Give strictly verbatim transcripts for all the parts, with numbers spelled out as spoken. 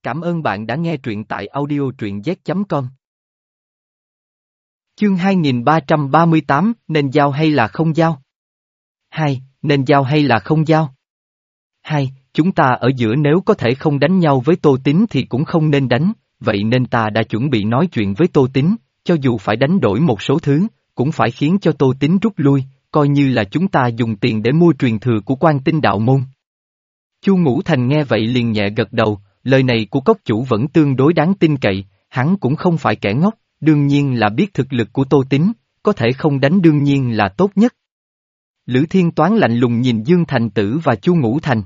Cảm ơn bạn đã nghe truyện tại audio truyện z chấm com. Chương hai nghìn ba trăm ba mươi tám, nên giao hay là không giao? Hai, nên giao hay là không giao? Hai, chúng ta ở giữa nếu có thể không đánh nhau với Tô Tín thì cũng không nên đánh, vậy nên ta đã chuẩn bị nói chuyện với Tô Tín, cho dù phải đánh đổi một số thứ, cũng phải khiến cho Tô Tín rút lui, coi như là chúng ta dùng tiền để mua truyền thừa của Quan Tinh đạo môn. Chu Ngũ Thành nghe vậy liền nhẹ gật đầu, lời này của cốc chủ vẫn tương đối đáng tin cậy, hắn cũng không phải kẻ ngốc, đương nhiên là biết thực lực của Tô Tín, có thể không đánh đương nhiên là tốt nhất. Lữ Thiên Toán lạnh lùng nhìn Dương Thành Tử và Chu Ngũ Thành.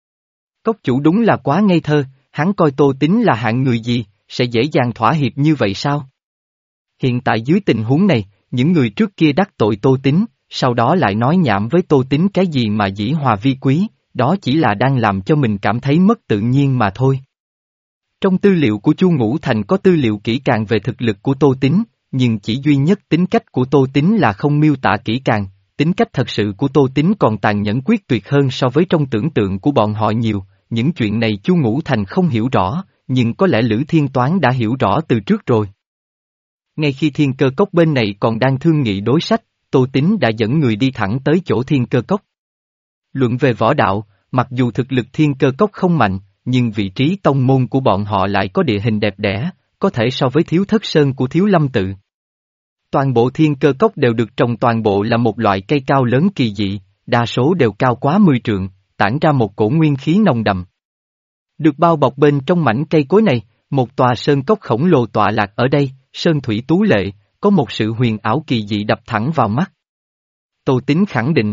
Cốc chủ đúng là quá ngây thơ, hắn coi Tô Tín là hạng người gì, sẽ dễ dàng thỏa hiệp như vậy sao? Hiện tại dưới tình huống này, những người trước kia đắc tội Tô Tín, sau đó lại nói nhảm với Tô Tín cái gì mà dĩ hòa vi quý, đó chỉ là đang làm cho mình cảm thấy mất tự nhiên mà thôi. Trong tư liệu của Chu Ngũ Thành có tư liệu kỹ càng về thực lực của Tô Tín, nhưng chỉ duy nhất tính cách của Tô Tín là không miêu tả kỹ càng, tính cách thật sự của Tô Tín còn tàn nhẫn quyết tuyệt hơn so với trong tưởng tượng của bọn họ nhiều, những chuyện này Chu Ngũ Thành không hiểu rõ, nhưng có lẽ Lữ Thiên Toán đã hiểu rõ từ trước rồi. Ngay khi Thiên Cơ Cốc bên này còn đang thương nghị đối sách, Tô Tín đã dẫn người đi thẳng tới chỗ Thiên Cơ Cốc. Luận về võ đạo, mặc dù thực lực Thiên Cơ Cốc không mạnh, nhưng vị trí tông môn của bọn họ lại có địa hình đẹp đẽ, có thể so với Thiếu Thất Sơn của Thiếu Lâm Tự. Toàn bộ Thiên Cơ Cốc đều được trồng toàn bộ là một loại cây cao lớn kỳ dị, đa số đều cao quá mười trượng, tản ra một cổ nguyên khí nồng đậm. Được bao bọc bên trong mảnh cây cối này, một tòa sơn cốc khổng lồ tọa lạc ở đây, sơn thủy tú lệ, có một sự huyền ảo kỳ dị đập thẳng vào mắt. Tô Tín khẳng định.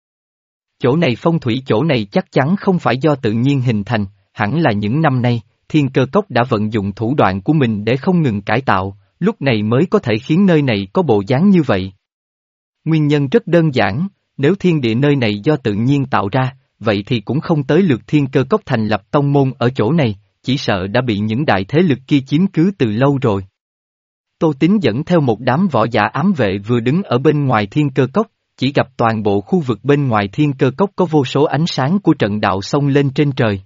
Chỗ này phong thủy chỗ này chắc chắn không phải do tự nhiên hình thành, hẳn là những năm nay, Thiên Cơ Cốc đã vận dụng thủ đoạn của mình để không ngừng cải tạo, lúc này mới có thể khiến nơi này có bộ dáng như vậy. Nguyên nhân rất đơn giản, nếu thiên địa nơi này do tự nhiên tạo ra, vậy thì cũng không tới lượt Thiên Cơ Cốc thành lập tông môn ở chỗ này, chỉ sợ đã bị những đại thế lực kia chiếm cứ từ lâu rồi. Tô Tín dẫn theo một đám võ giả ám vệ vừa đứng ở bên ngoài Thiên Cơ Cốc, chỉ gặp toàn bộ khu vực bên ngoài Thiên Cơ Cốc có vô số ánh sáng của trận đạo xông lên trên trời.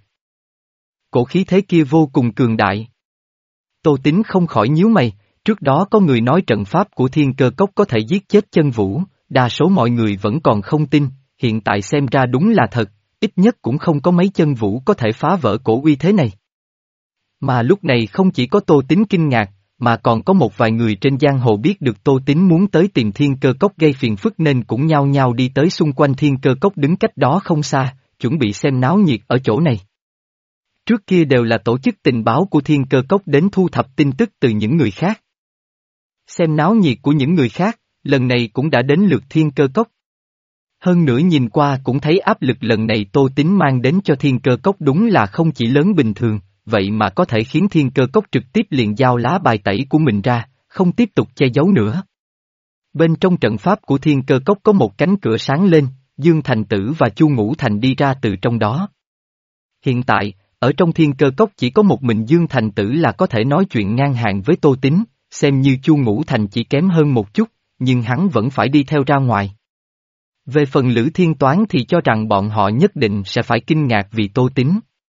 Cổ khí thế kia vô cùng cường đại. Tô Tín không khỏi nhíu mày, trước đó có người nói trận pháp của Thiên Cơ Cốc có thể giết chết chân vũ, đa số mọi người vẫn còn không tin, hiện tại xem ra đúng là thật, ít nhất cũng không có mấy chân vũ có thể phá vỡ cổ uy thế này. Mà lúc này không chỉ có Tô Tín kinh ngạc, mà còn có một vài người trên giang hồ biết được Tô Tín muốn tới tìm Thiên Cơ Cốc gây phiền phức nên cũng nhao nhao đi tới xung quanh Thiên Cơ Cốc đứng cách đó không xa, chuẩn bị xem náo nhiệt ở chỗ này. Trước kia đều là tổ chức tình báo của Thiên Cơ Cốc đến thu thập tin tức từ những người khác. Xem náo nhiệt của những người khác, lần này cũng đã đến lượt Thiên Cơ Cốc. Hơn nữa nhìn qua cũng thấy áp lực lần này Tô Tín mang đến cho Thiên Cơ Cốc đúng là không chỉ lớn bình thường, vậy mà có thể khiến Thiên Cơ Cốc trực tiếp liền giao lá bài tẩy của mình ra, không tiếp tục che giấu nữa. Bên trong trận pháp của Thiên Cơ Cốc có một cánh cửa sáng lên, Dương Thành Tử và Chu Ngũ Thành đi ra từ trong đó. Hiện tại, ở trong Thiên Cơ Cốc chỉ có một mình Dương Thành Tử là có thể nói chuyện ngang hàng với Tô Tín, xem như Chu Ngũ Thành chỉ kém hơn một chút, nhưng hắn vẫn phải đi theo ra ngoài. Về phần Lữ Thiên Toán thì cho rằng bọn họ nhất định sẽ phải kinh ngạc vì Tô Tín.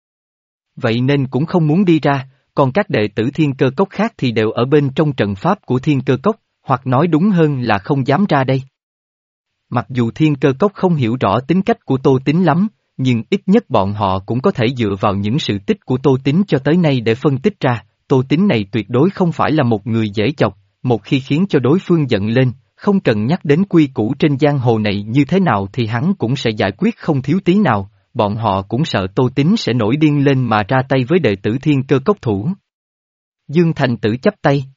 Vậy nên cũng không muốn đi ra, còn các đệ tử Thiên Cơ Cốc khác thì đều ở bên trong trận pháp của Thiên Cơ Cốc, hoặc nói đúng hơn là không dám ra đây. Mặc dù Thiên Cơ Cốc không hiểu rõ tính cách của Tô Tín lắm, nhưng ít nhất bọn họ cũng có thể dựa vào những sự tích của Tô Tín cho tới nay để phân tích ra, Tô Tín này tuyệt đối không phải là một người dễ chọc, một khi khiến cho đối phương giận lên, không cần nhắc đến quy củ trên giang hồ này như thế nào thì hắn cũng sẽ giải quyết không thiếu tí nào, bọn họ cũng sợ Tô Tín sẽ nổi điên lên mà ra tay với đệ tử Thiên Cơ Cốc thủ. Dương Thành Tử chắp tay,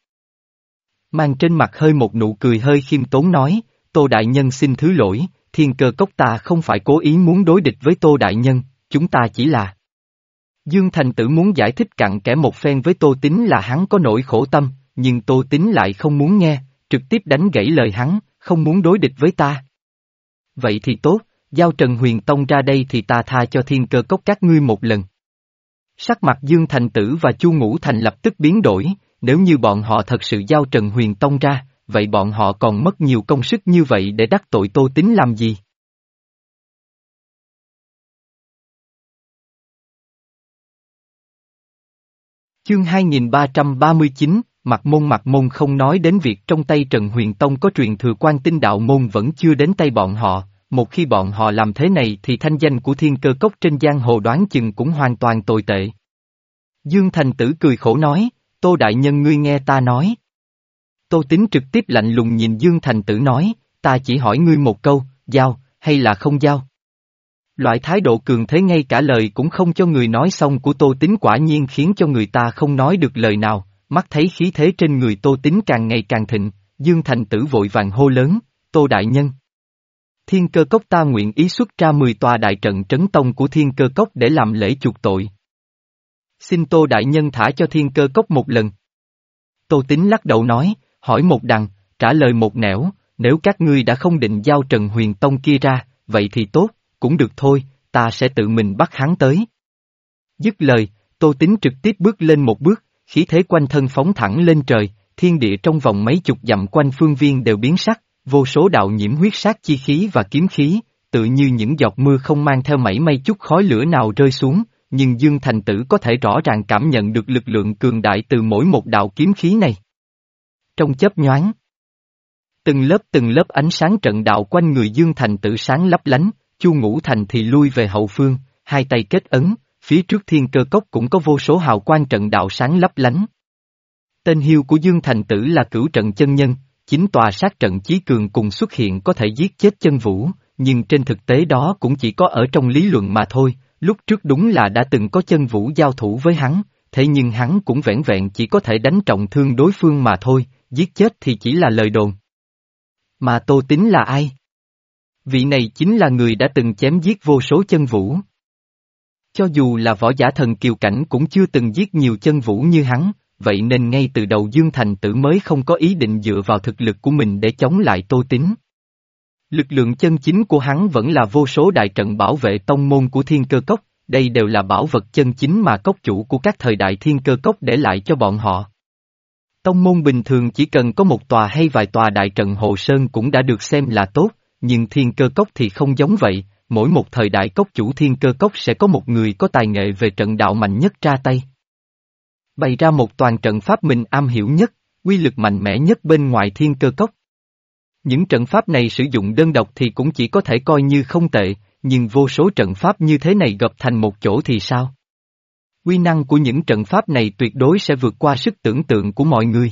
mang trên mặt hơi một nụ cười hơi khiêm tốn nói, Tô Đại Nhân xin thứ lỗi, Thiên Cơ Cốc ta không phải cố ý muốn đối địch với Tô Đại Nhân, chúng ta chỉ là... Dương Thành Tử muốn giải thích cặn kẽ một phen với Tô Tín là hắn có nỗi khổ tâm, nhưng Tô Tín lại không muốn nghe, trực tiếp đánh gãy lời hắn, không muốn đối địch với ta. Vậy thì tốt, giao Trần Huyền Tông ra đây thì ta tha cho Thiên Cơ Cốc các ngươi một lần. Sắc mặt Dương Thành Tử và Chu Ngũ Thành lập tức biến đổi, nếu như bọn họ thật sự giao Trần Huyền Tông ra, vậy bọn họ còn mất nhiều công sức như vậy để đắc tội Tô Tín làm gì? Chương hai nghìn ba trăm ba mươi chín, Mạc Môn Mạc Môn không nói đến việc trong tay Trần Huyền Tông có truyền thừa quan tinh đạo môn vẫn chưa đến tay bọn họ, một khi bọn họ làm thế này thì thanh danh của Thiên Cơ Cốc trên giang hồ đoán chừng cũng hoàn toàn tồi tệ. Dương Thành Tử cười khổ nói, Tô Đại Nhân ngươi nghe ta nói. Tô Tín trực tiếp lạnh lùng nhìn Dương Thành Tử nói, ta chỉ hỏi ngươi một câu, giao, hay là không giao? Loại thái độ cường thế ngay cả lời cũng không cho người nói xong của Tô Tín quả nhiên khiến cho người ta không nói được lời nào, mắt thấy khí thế trên người Tô Tín càng ngày càng thịnh, Dương Thành Tử vội vàng hô lớn, Tô Đại Nhân. Thiên Cơ Cốc ta nguyện ý xuất ra mười tòa đại trận trấn tông của Thiên Cơ Cốc để làm lễ chuộc tội. Xin Tô Đại Nhân thả cho Thiên Cơ Cốc một lần. Tô Tín lắc đầu nói, hỏi một đằng, trả lời một nẻo, nếu các ngươi đã không định giao Trần Huyền Tông kia ra, vậy thì tốt, cũng được thôi, ta sẽ tự mình bắt hắn tới. Dứt lời, Tô Tín trực tiếp bước lên một bước, khí thế quanh thân phóng thẳng lên trời, thiên địa trong vòng mấy chục dặm quanh phương viên đều biến sắc, vô số đạo nhiễm huyết sát chi khí và kiếm khí, tự như những giọt mưa không mang theo mảy may chút khói lửa nào rơi xuống, nhưng Dương Thành Tử có thể rõ ràng cảm nhận được lực lượng cường đại từ mỗi một đạo kiếm khí này. Trong chớp nhoáng, từng lớp từng lớp ánh sáng trận đạo quanh người Dương Thành Tử sáng lấp lánh, Chu Ngũ Thành thì lui về hậu phương, hai tay kết ấn, phía trước Thiên Cơ Cốc cũng có vô số hào quang trận đạo sáng lấp lánh. Tên hiệu của Dương Thành Tử là Cửu Trận Chân Nhân, chính tòa sát trận chí cường cùng xuất hiện có thể giết chết Chân Vũ, nhưng trên thực tế đó cũng chỉ có ở trong lý luận mà thôi, lúc trước đúng là đã từng có Chân Vũ giao thủ với hắn, thế nhưng hắn cũng vẻn vẹn chỉ có thể đánh trọng thương đối phương mà thôi, giết chết thì chỉ là lời đồn. Mà Tô Tín là ai? Vị này chính là người đã từng chém giết vô số Chân Vũ. Cho dù là võ giả thần kiều cảnh cũng chưa từng giết nhiều Chân Vũ như hắn, vậy nên ngay từ đầu Dương Thành Tử mới không có ý định dựa vào thực lực của mình để chống lại Tô Tín. Lực lượng chân chính của hắn vẫn là vô số đại trận bảo vệ tông môn của Thiên Cơ Cốc, đây đều là bảo vật chân chính mà cốc chủ của các thời đại Thiên Cơ Cốc để lại cho bọn họ. Tông môn bình thường chỉ cần có một tòa hay vài tòa đại trận hộ sơn cũng đã được xem là tốt, nhưng Thiên Cơ Cốc thì không giống vậy, mỗi một thời đại cốc chủ Thiên Cơ Cốc sẽ có một người có tài nghệ về trận đạo mạnh nhất ra tay. Bày ra một toàn trận pháp mình am hiểu nhất, uy lực mạnh mẽ nhất bên ngoài Thiên Cơ Cốc. Những trận pháp này sử dụng đơn độc thì cũng chỉ có thể coi như không tệ, nhưng vô số trận pháp như thế này gộp thành một chỗ thì sao? Uy năng của những trận pháp này tuyệt đối sẽ vượt qua sức tưởng tượng của mọi người.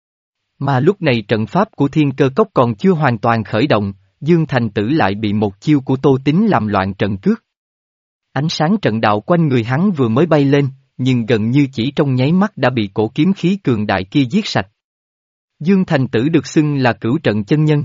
Mà lúc này trận pháp của Thiên Cơ Cốc còn chưa hoàn toàn khởi động, Dương Thành Tử lại bị một chiêu của Tô Tín làm loạn trận cước. Ánh sáng trận đạo quanh người hắn vừa mới bay lên, nhưng gần như chỉ trong nháy mắt đã bị cổ kiếm khí cường đại kia giết sạch. Dương Thành Tử được xưng là Cửu Trận Chân Nhân.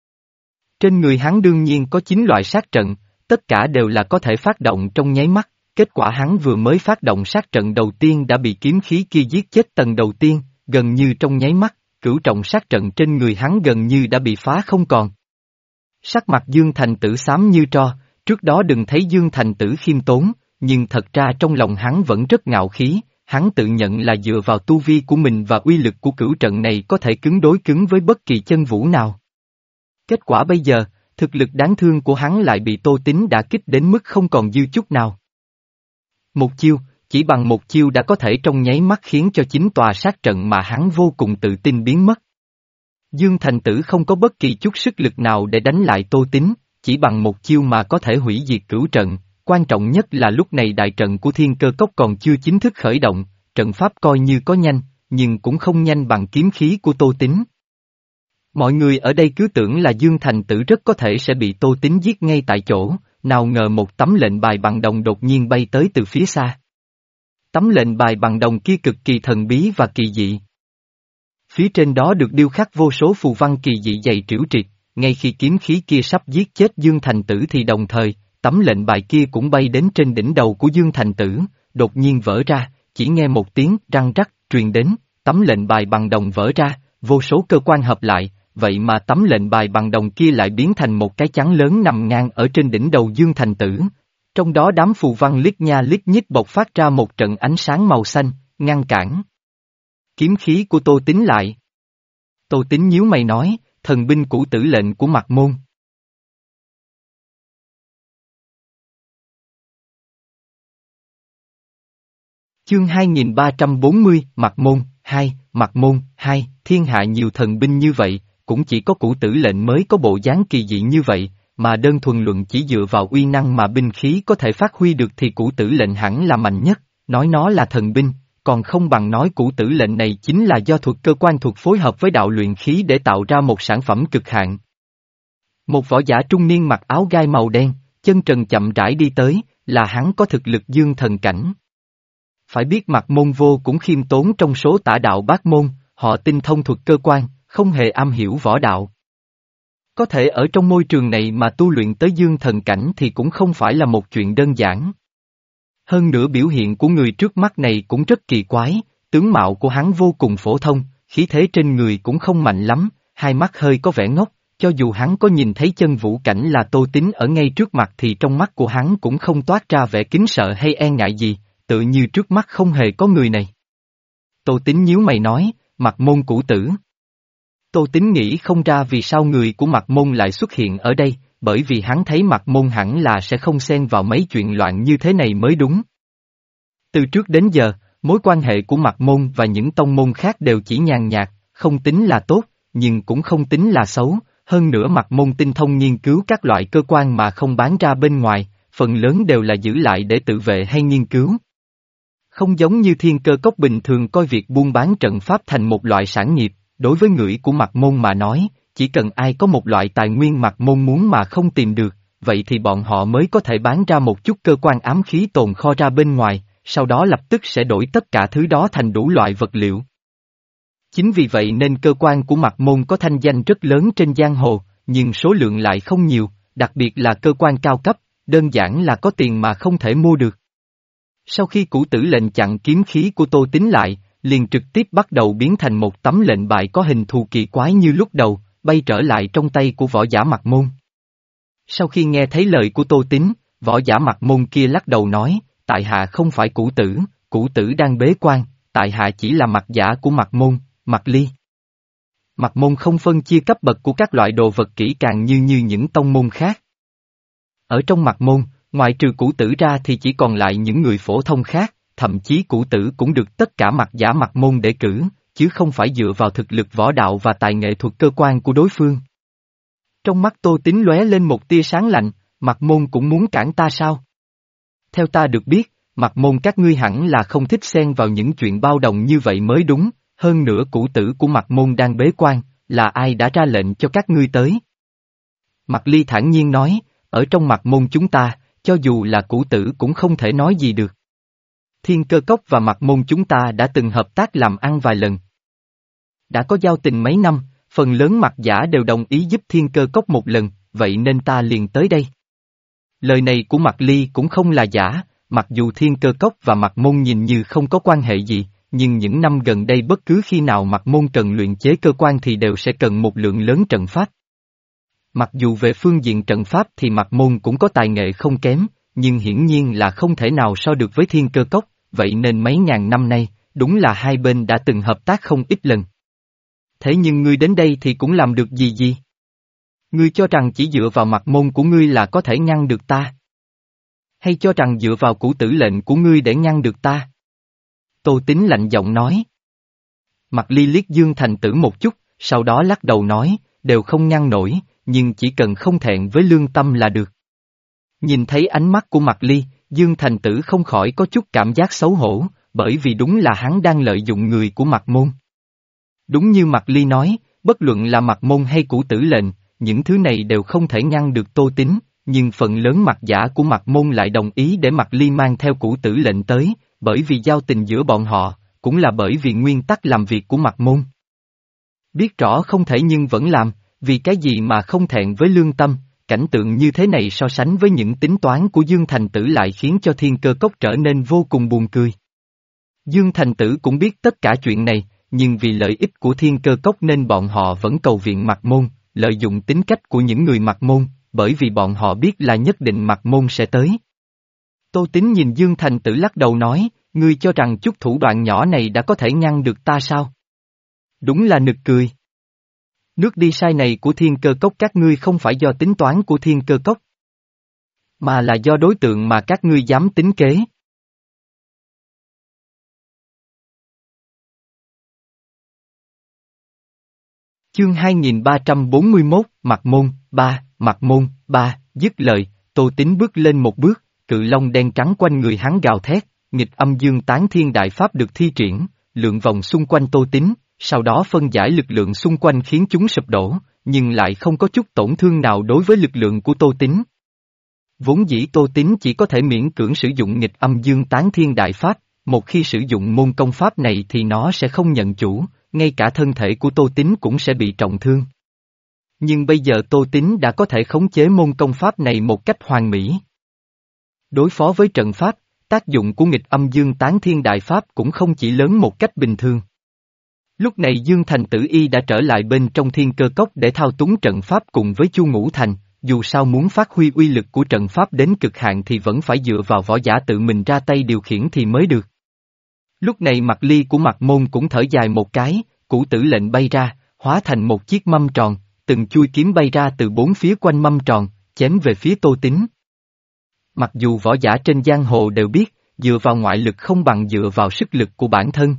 Trên người hắn đương nhiên có chín loại sát trận, tất cả đều là có thể phát động trong nháy mắt, kết quả hắn vừa mới phát động sát trận đầu tiên đã bị kiếm khí kia giết chết tầng đầu tiên, gần như trong nháy mắt, cửu trọng sát trận trên người hắn gần như đã bị phá không còn. Sắc mặt Dương Thành Tử xám như tro, trước đó đừng thấy Dương Thành Tử khiêm tốn, nhưng thật ra trong lòng hắn vẫn rất ngạo khí, hắn tự nhận là dựa vào tu vi của mình và uy lực của cửu trận này có thể cứng đối cứng với bất kỳ chân vũ nào. Kết quả bây giờ, thực lực đáng thương của hắn lại bị Tô Tín đả kích đến mức không còn dư chút nào. Một chiêu, chỉ bằng một chiêu đã có thể trong nháy mắt khiến cho chính tòa sát trận mà hắn vô cùng tự tin biến mất. Dương Thành Tử không có bất kỳ chút sức lực nào để đánh lại Tô Tín, chỉ bằng một chiêu mà có thể hủy diệt cửu trận, quan trọng nhất là lúc này đại trận của Thiên Cơ Cốc còn chưa chính thức khởi động, trận pháp coi như có nhanh, nhưng cũng không nhanh bằng kiếm khí của Tô Tín. Mọi người ở đây cứ tưởng là Dương Thành Tử rất có thể sẽ bị Tô Tín giết ngay tại chỗ, nào ngờ một tấm lệnh bài bằng đồng đột nhiên bay tới từ phía xa. Tấm lệnh bài bằng đồng kia cực kỳ thần bí và kỳ dị. Phía trên đó được điêu khắc vô số phù văn kỳ dị dày trĩu triệt, ngay khi kiếm khí kia sắp giết chết Dương Thành Tử thì đồng thời, tấm lệnh bài kia cũng bay đến trên đỉnh đầu của Dương Thành Tử, đột nhiên vỡ ra, chỉ nghe một tiếng răng rắc truyền đến, tấm lệnh bài bằng đồng vỡ ra, vô số cơ quan hợp lại, vậy mà tấm lệnh bài bằng đồng kia lại biến thành một cái chắn lớn nằm ngang ở trên đỉnh đầu Dương Thành Tử. Trong đó đám phù văn lít nha lít nhít bộc phát ra một trận ánh sáng màu xanh, ngăn cản kiếm khí của Tô Tín lại. Tô Tín nhíu mày nói, thần binh cũ tử lệnh của Mạc Môn. Chương hai nghìn ba trăm bốn mươi, Mạc Môn, hai, Mạc Môn, hai, thiên hạ nhiều thần binh như vậy, cũng chỉ có Cửu Tử lệnh mới có bộ dáng kỳ dị như vậy, mà đơn thuần luận chỉ dựa vào uy năng mà binh khí có thể phát huy được thì Cửu Tử lệnh hẳn là mạnh nhất, nói nó là thần binh, còn không bằng nói Cửu Tử lệnh này chính là do thuật cơ quan thuật phối hợp với đạo luyện khí để tạo ra một sản phẩm cực hạn. Một võ giả trung niên mặc áo gai màu đen, chân trần chậm rãi đi tới, là hắn có thực lực dương thần cảnh. Phải biết Mạc Môn vô cũng khiêm tốn trong số tả đạo bát môn, họ tinh thông thuật cơ quan, không hề am hiểu võ đạo. Có thể ở trong môi trường này mà tu luyện tới dương thần cảnh thì cũng không phải là một chuyện đơn giản. Hơn nữa biểu hiện của người trước mắt này cũng rất kỳ quái, tướng mạo của hắn vô cùng phổ thông, khí thế trên người cũng không mạnh lắm, hai mắt hơi có vẻ ngốc, cho dù hắn có nhìn thấy chân vũ cảnh là Tô Tín ở ngay trước mặt thì trong mắt của hắn cũng không toát ra vẻ kính sợ hay e ngại gì, tự như trước mắt không hề có người này. Tô Tín nhíu mày nói, Mạc Môn Cửu Tử. Tô Tín nghĩ không ra vì sao người của Mạc Môn lại xuất hiện ở đây, bởi vì hắn thấy Mạc Môn hẳn là sẽ không xen vào mấy chuyện loạn như thế này mới đúng. Từ trước đến giờ, mối quan hệ của Mạc Môn và những tông môn khác đều chỉ nhàn nhạt, không tính là tốt, nhưng cũng không tính là xấu, hơn nữa Mạc Môn tinh thông nghiên cứu các loại cơ quan mà không bán ra bên ngoài, phần lớn đều là giữ lại để tự vệ hay nghiên cứu. Không giống như Thiên Cơ Cốc bình thường coi việc buôn bán trận pháp thành một loại sản nghiệp, đối với người của Mạc Môn mà nói, chỉ cần ai có một loại tài nguyên Mạc Môn muốn mà không tìm được, vậy thì bọn họ mới có thể bán ra một chút cơ quan ám khí tồn kho ra bên ngoài, sau đó lập tức sẽ đổi tất cả thứ đó thành đủ loại vật liệu. Chính vì vậy nên cơ quan của Mạc Môn có thanh danh rất lớn trên giang hồ, nhưng số lượng lại không nhiều, đặc biệt là cơ quan cao cấp, đơn giản là có tiền mà không thể mua được. Sau khi Cửu Tử lệnh chặn kiếm khí của Tô Tín lại, liền trực tiếp bắt đầu biến thành một tấm lệnh bài có hình thù kỳ quái như lúc đầu, bay trở lại trong tay của võ giả Mạc Môn. Sau khi nghe thấy lời của Tô Tín, võ giả Mạc Môn kia lắc đầu nói, tại hạ không phải Cửu Tử, Cửu Tử đang bế quan, tại hạ chỉ là mặt giả của Mạc Môn, Mạc Ly. Mạc Môn không phân chia cấp bậc của các loại đồ vật kỹ càng như như những tông môn khác. Ở trong Mạc Môn, ngoại trừ Cửu Tử ra thì chỉ còn lại những người phổ thông khác, thậm chí Cửu Tử cũng được tất cả mặt giả Mạc Môn để cử, chứ không phải dựa vào thực lực võ đạo và tài nghệ thuật cơ quan của đối phương. Trong mắt Tô Tín lóe lên một tia sáng lạnh, Mạc Môn cũng muốn cản ta sao? Theo ta được biết, Mạc Môn các ngươi hẳn là không thích xen vào những chuyện bao đồng như vậy mới đúng, hơn nữa Cửu Tử của Mạc Môn đang bế quan, là ai đã ra lệnh cho các ngươi tới? Mạc Ly thản nhiên nói, ở trong Mạc Môn chúng ta, cho dù là Cửu Tử cũng không thể nói gì được. Thiên Cơ Cốc và Mạc Môn chúng ta đã từng hợp tác làm ăn vài lần. Đã có giao tình mấy năm, phần lớn mặt giả đều đồng ý giúp Thiên Cơ Cốc một lần, vậy nên ta liền tới đây. Lời này của Mạc Ly cũng không là giả, mặc dù Thiên Cơ Cốc và Mạc Môn nhìn như không có quan hệ gì, nhưng những năm gần đây bất cứ khi nào Mạc Môn cần luyện chế cơ quan thì đều sẽ cần một lượng lớn trận pháp. Mặc dù về phương diện trận pháp thì Mạc Môn cũng có tài nghệ không kém, nhưng hiển nhiên là không thể nào so được với Thiên Cơ Cốc, vậy nên mấy ngàn năm nay, đúng là hai bên đã từng hợp tác không ít lần. Thế nhưng ngươi đến đây thì cũng làm được gì gì? Ngươi cho rằng chỉ dựa vào Mạc Môn của ngươi là có thể ngăn được ta? Hay cho rằng dựa vào Cửu Tử lệnh của ngươi để ngăn được ta? Tô Tín lạnh giọng nói. Mạc Ly liếc Dương Thành Tử một chút, sau đó lắc đầu nói, đều không ngăn nổi, nhưng chỉ cần không thẹn với lương tâm là được. Nhìn thấy ánh mắt của Mạc Ly, Dương Thành Tử không khỏi có chút cảm giác xấu hổ, bởi vì đúng là hắn đang lợi dụng người của Mạc Môn. Đúng như Mạc Ly nói, bất luận là Mạc Môn hay Cửu Tử lệnh, những thứ này đều không thể ngăn được Tô Tín, nhưng phần lớn mặt giả của Mạc Môn lại đồng ý để Mạc Ly mang theo Cửu Tử lệnh tới, bởi vì giao tình giữa bọn họ, cũng là bởi vì nguyên tắc làm việc của Mạc Môn. Biết rõ không thể nhưng vẫn làm, vì cái gì mà không thẹn với lương tâm, cảnh tượng như thế này so sánh với những tính toán của Dương Thành Tử lại khiến cho Thiên Cơ Cốc trở nên vô cùng buồn cười. Dương Thành Tử cũng biết tất cả chuyện này, nhưng vì lợi ích của Thiên Cơ Cốc nên bọn họ vẫn cầu viện Mạc Môn, lợi dụng tính cách của những người Mạc Môn, bởi vì bọn họ biết là nhất định Mạc Môn sẽ tới. Tô Tín nhìn Dương Thành Tử lắc đầu nói, ngươi cho rằng chút thủ đoạn nhỏ này đã có thể ngăn được ta sao? Đúng là nực cười. Nước đi sai này của Thiên Cơ Cốc các ngươi không phải do tính toán của Thiên Cơ Cốc, mà là do đối tượng mà các ngươi dám tính kế. Chương hai nghìn ba trăm bốn mươi mốt, Mặt Môn, ba, Mặt Môn, ba, dứt lời, Tô Tín bước lên một bước, cự long đen trắng quanh người hắn gào thét, nghịch âm dương tán thiên đại pháp được thi triển, lượn vòng xung quanh Tô Tín, sau đó phân giải lực lượng xung quanh khiến chúng sụp đổ, nhưng lại không có chút tổn thương nào đối với lực lượng của Tô Tín. Vốn dĩ Tô Tín chỉ có thể miễn cưỡng sử dụng nghịch âm dương tán thiên đại pháp, một khi sử dụng môn công pháp này thì nó sẽ không nhận chủ, ngay cả thân thể của Tô Tín cũng sẽ bị trọng thương. Nhưng bây giờ Tô Tín đã có thể khống chế môn công pháp này một cách hoàn mỹ. Đối phó với trận pháp, tác dụng của nghịch âm dương tán thiên đại pháp cũng không chỉ lớn một cách bình thường. Lúc này Dương Thành Tử Y đã trở lại bên trong thiên cơ cốc để thao túng trận pháp cùng với Chu Ngũ Thành, dù sao muốn phát huy uy lực của trận pháp đến cực hạn thì vẫn phải dựa vào võ giả tự mình ra tay điều khiển thì mới được. Lúc này Mạc Ly của Mạc Môn cũng thở dài một cái, cửu tử lệnh bay ra, hóa thành một chiếc mâm tròn, từng chui kiếm bay ra từ bốn phía quanh mâm tròn, chém về phía Tô Tín. Mặc dù võ giả trên giang hồ đều biết, dựa vào ngoại lực không bằng dựa vào sức lực của bản thân.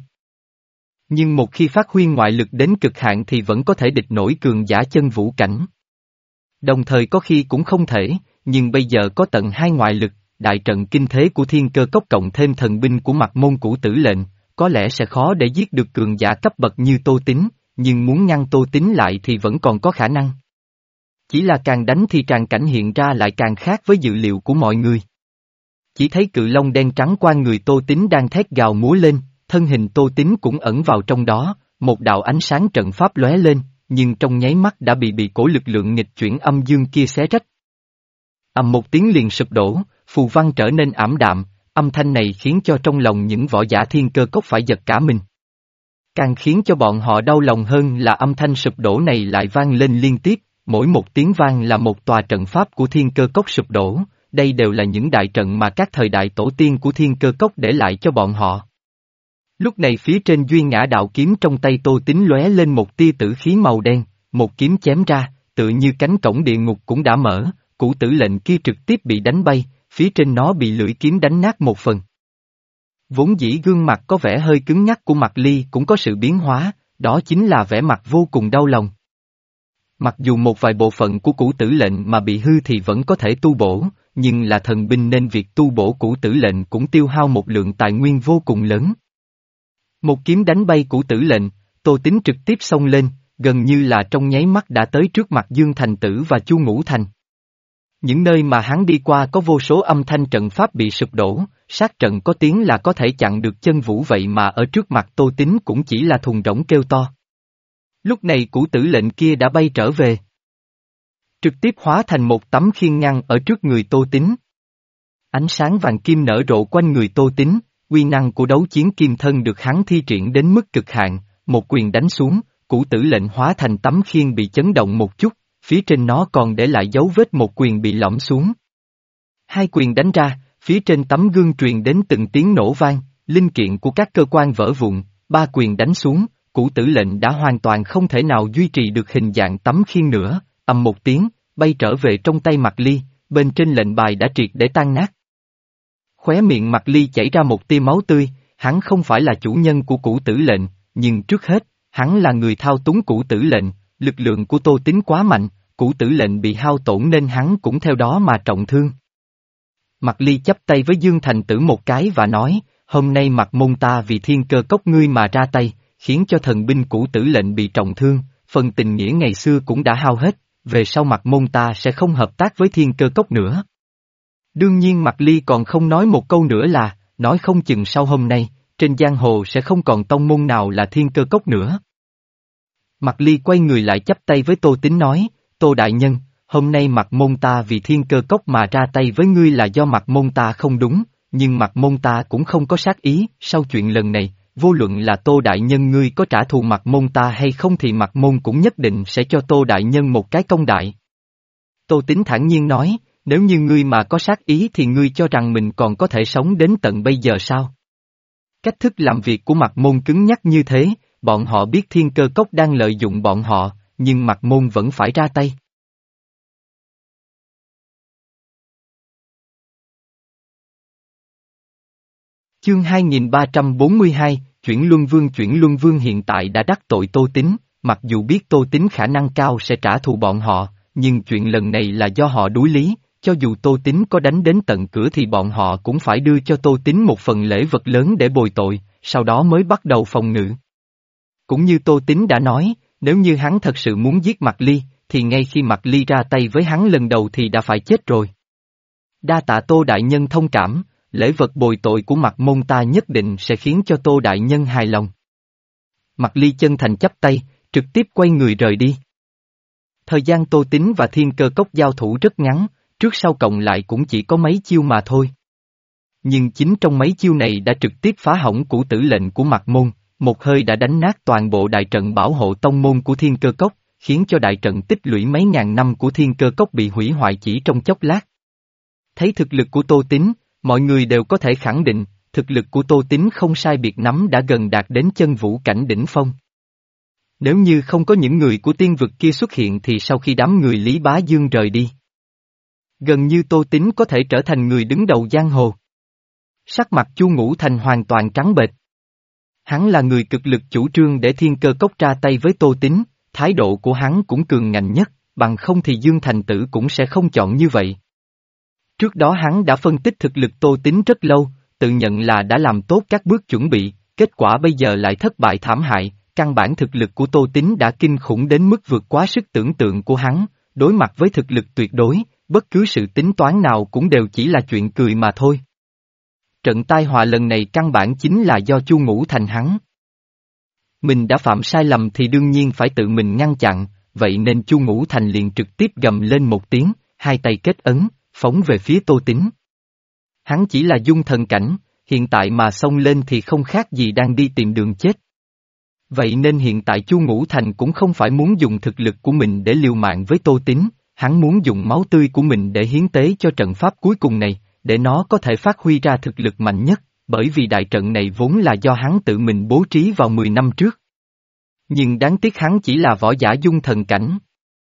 Nhưng một khi phát huy ngoại lực đến cực hạn thì vẫn có thể địch nổi cường giả chân vũ cảnh. Đồng thời có khi cũng không thể, nhưng bây giờ có tận hai ngoại lực, đại trận kinh thế của thiên cơ cốc cộng thêm thần binh của Mạc Môn cửu tử lệnh, có lẽ sẽ khó để giết được cường giả cấp bậc như Tô Tín, nhưng muốn ngăn Tô Tín lại thì vẫn còn có khả năng. Chỉ là càng đánh thì tràng cảnh hiện ra lại càng khác với dự liệu của mọi người. Chỉ thấy cự long đen trắng qua người Tô Tín đang thét gào múa lên, thân hình Tô Tín cũng ẩn vào trong đó, một đạo ánh sáng trận pháp lóe lên, nhưng trong nháy mắt đã bị bị cổ lực lượng nghịch chuyển âm dương kia xé rách. Ầm một tiếng liền sụp đổ, phù văn trở nên ảm đạm, âm thanh này khiến cho trong lòng những võ giả thiên cơ cốc phải giật cả mình. Càng khiến cho bọn họ đau lòng hơn là âm thanh sụp đổ này lại vang lên liên tiếp, mỗi một tiếng vang là một tòa trận pháp của thiên cơ cốc sụp đổ, đây đều là những đại trận mà các thời đại tổ tiên của thiên cơ cốc để lại cho bọn họ. Lúc này phía trên duy ngã đạo kiếm trong tay Tô Tín lóe lên một tia tử khí màu đen, một kiếm chém ra, tựa như cánh cổng địa ngục cũng đã mở, cửu tử lệnh kia trực tiếp bị đánh bay, phía trên nó bị lưỡi kiếm đánh nát một phần. Vốn dĩ gương mặt có vẻ hơi cứng nhắc của Mạc Ly cũng có sự biến hóa, đó chính là vẻ mặt vô cùng đau lòng. Mặc dù một vài bộ phận của cửu tử lệnh mà bị hư thì vẫn có thể tu bổ, nhưng là thần binh nên việc tu bổ cửu tử lệnh cũng tiêu hao một lượng tài nguyên vô cùng lớn. Một kiếm đánh bay cửu tử lệnh, Tô Tín trực tiếp xông lên, gần như là trong nháy mắt đã tới trước mặt Dương Thành Tử và Chu Ngũ Thành. Những nơi mà hắn đi qua có vô số âm thanh trận pháp bị sụp đổ, sát trận có tiếng là có thể chặn được chân vũ vậy mà ở trước mặt Tô Tín cũng chỉ là thùng rỗng kêu to. Lúc này cửu tử lệnh kia đã bay trở về. Trực tiếp hóa thành một tấm khiên ngăn ở trước người Tô Tín. Ánh sáng vàng kim nở rộ quanh người Tô Tín, uy năng của đấu chiến kim thân được hắn thi triển đến mức cực hạn, một quyền đánh xuống, cửu tử lệnh hóa thành tấm khiên bị chấn động một chút, phía trên nó còn để lại dấu vết một quyền bị lõm xuống. Hai quyền đánh ra, phía trên tấm gương truyền đến từng tiếng nổ vang, linh kiện của các cơ quan vỡ vụn, ba quyền đánh xuống, cửu tử lệnh đã hoàn toàn không thể nào duy trì được hình dạng tấm khiên nữa, ầm một tiếng, bay trở về trong tay Mạc Ly, bên trên lệnh bài đã triệt để tan nát. Khóe miệng Mạc Ly chảy ra một tia máu tươi, hắn không phải là chủ nhân của cửu tử lệnh, nhưng trước hết, hắn là người thao túng cửu tử lệnh, lực lượng của Tô Tín quá mạnh, cửu tử lệnh bị hao tổn nên hắn cũng theo đó mà trọng thương. Mạc Ly chắp tay với Dương Thành Tử một cái và nói, hôm nay Mạc Môn ta vì thiên cơ cốc ngươi mà ra tay, khiến cho thần binh cửu tử lệnh bị trọng thương, phần tình nghĩa ngày xưa cũng đã hao hết, về sau Mạc Môn ta sẽ không hợp tác với thiên cơ cốc nữa. Đương nhiên Mạc Ly còn không nói một câu nữa là, nói không chừng sau hôm nay, trên giang hồ sẽ không còn tông môn nào là thiên cơ cốc nữa. Mạc Ly quay người lại chắp tay với Tô Tín nói, Tô Đại Nhân, hôm nay Mạc Môn ta vì thiên cơ cốc mà ra tay với ngươi là do Mạc Môn ta không đúng, nhưng Mạc Môn ta cũng không có sát ý, sau chuyện lần này, vô luận là Tô Đại Nhân ngươi có trả thù Mạc Môn ta hay không thì Mạc Môn cũng nhất định sẽ cho Tô Đại Nhân một cái công đại. Tô Tín thản nhiên nói, nếu như ngươi mà có sát ý thì ngươi cho rằng mình còn có thể sống đến tận bây giờ sao? Cách thức làm việc của Mạc Môn cứng nhắc như thế, bọn họ biết thiên cơ cốc đang lợi dụng bọn họ, nhưng Mạc Môn vẫn phải ra tay. Chương hai nghìn ba trăm bốn mươi hai, Chuyển Luân Vương Chuyển Luân Vương hiện tại đã đắc tội Tô Tín, mặc dù biết Tô Tín khả năng cao sẽ trả thù bọn họ, nhưng chuyện lần này là do họ đuối lý, cho dù Tô Tín có đánh đến tận cửa thì bọn họ cũng phải đưa cho Tô Tín một phần lễ vật lớn để bồi tội, sau đó mới bắt đầu phòng ngự. Cũng như Tô Tín đã nói, nếu như hắn thật sự muốn giết Mạc Ly, thì ngay khi Mạc Ly ra tay với hắn lần đầu thì đã phải chết rồi. Đa tạ Tô Đại Nhân thông cảm, lễ vật bồi tội của Mạc Môn ta nhất định sẽ khiến cho Tô Đại Nhân hài lòng. Mạc Ly chân thành chắp tay, trực tiếp quay người rời đi. Thời gian Tô Tín và Thiên Cơ Cốc giao thủ rất ngắn, trước sau cộng lại cũng chỉ có mấy chiêu mà thôi. Nhưng chính trong mấy chiêu này đã trực tiếp phá hỏng cửu tử lệnh của Mạc Môn, một hơi đã đánh nát toàn bộ đại trận bảo hộ tông môn của Thiên Cơ Cốc, khiến cho đại trận tích lũy mấy ngàn năm của Thiên Cơ Cốc bị hủy hoại chỉ trong chốc lát. Thấy thực lực của Tô Tín, mọi người đều có thể khẳng định, thực lực của Tô Tín không sai biệt lắm đã gần đạt đến chân vũ cảnh đỉnh phong. Nếu như không có những người của tiên vực kia xuất hiện thì sau khi đám người Lý Bá Dương rời đi, gần như Tô Tín có thể trở thành người đứng đầu giang hồ. Sắc mặt Chu Ngũ Thành hoàn toàn trắng bệch. Hắn là người cực lực chủ trương để Thiên Cơ Cốc ra tay với Tô Tín, thái độ của hắn cũng cường ngạnh nhất, bằng không thì Dương Thành Tử cũng sẽ không chọn như vậy. Trước đó hắn đã phân tích thực lực Tô Tín rất lâu, tự nhận là đã làm tốt các bước chuẩn bị, kết quả bây giờ lại thất bại thảm hại, căn bản thực lực của Tô Tín đã kinh khủng đến mức vượt quá sức tưởng tượng của hắn, đối mặt với thực lực tuyệt đối, bất cứ sự tính toán nào cũng đều chỉ là chuyện cười mà thôi. Trận tai họa lần này căn bản chính là do Chu Ngũ Thành hắn. Mình đã phạm sai lầm thì đương nhiên phải tự mình ngăn chặn, vậy nên Chu Ngũ Thành liền trực tiếp gầm lên một tiếng, hai tay kết ấn, phóng về phía Tô Tín. Hắn chỉ là dung thần cảnh, hiện tại mà xông lên thì không khác gì đang đi tìm đường chết. Vậy nên hiện tại Chu Ngũ Thành cũng không phải muốn dùng thực lực của mình để liều mạng với Tô Tín, hắn muốn dùng máu tươi của mình để hiến tế cho trận pháp cuối cùng này, để nó có thể phát huy ra thực lực mạnh nhất, bởi vì đại trận này vốn là do hắn tự mình bố trí vào mười năm trước. Nhưng đáng tiếc hắn chỉ là võ giả dung thần cảnh.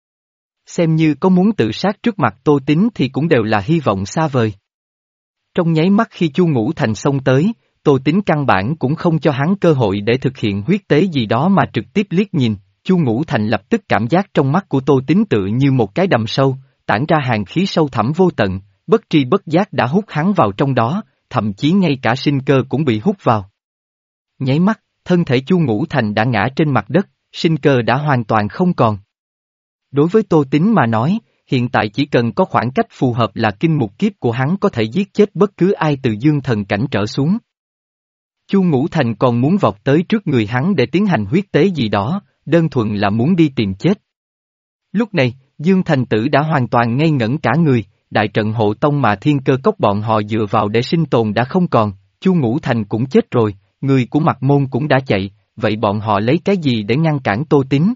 Xem như có muốn tự sát trước mặt Tô Tín thì cũng đều là hy vọng xa vời. Trong nháy mắt khi Chu Ngũ Thành xông tới, Tô Tín căn bản cũng không cho hắn cơ hội để thực hiện huyết tế gì đó mà trực tiếp liếc nhìn, Chu Ngũ Thành lập tức cảm giác trong mắt của Tô Tín tựa như một cái đầm sâu, tản ra hàn khí sâu thẳm vô tận, bất tri bất giác đã hút hắn vào trong đó, thậm chí ngay cả sinh cơ cũng bị hút vào. Nháy mắt, thân thể Chu Ngũ Thành đã ngã trên mặt đất, sinh cơ đã hoàn toàn không còn. Đối với Tô Tín mà nói, hiện tại chỉ cần có khoảng cách phù hợp là kinh mục kiếp của hắn có thể giết chết bất cứ ai từ dương thần cảnh trở xuống. Chu Ngũ Thành còn muốn vọt tới trước người hắn để tiến hành huyết tế gì đó, đơn thuần là muốn đi tìm chết. Lúc này, Dương Thành Tử đã hoàn toàn ngây ngẩn cả người, đại trận hộ tông mà Thiên Cơ Cốc bọn họ dựa vào để sinh tồn đã không còn, Chu Ngũ Thành cũng chết rồi, người của Mạc Môn cũng đã chạy, vậy bọn họ lấy cái gì để ngăn cản Tô Tín?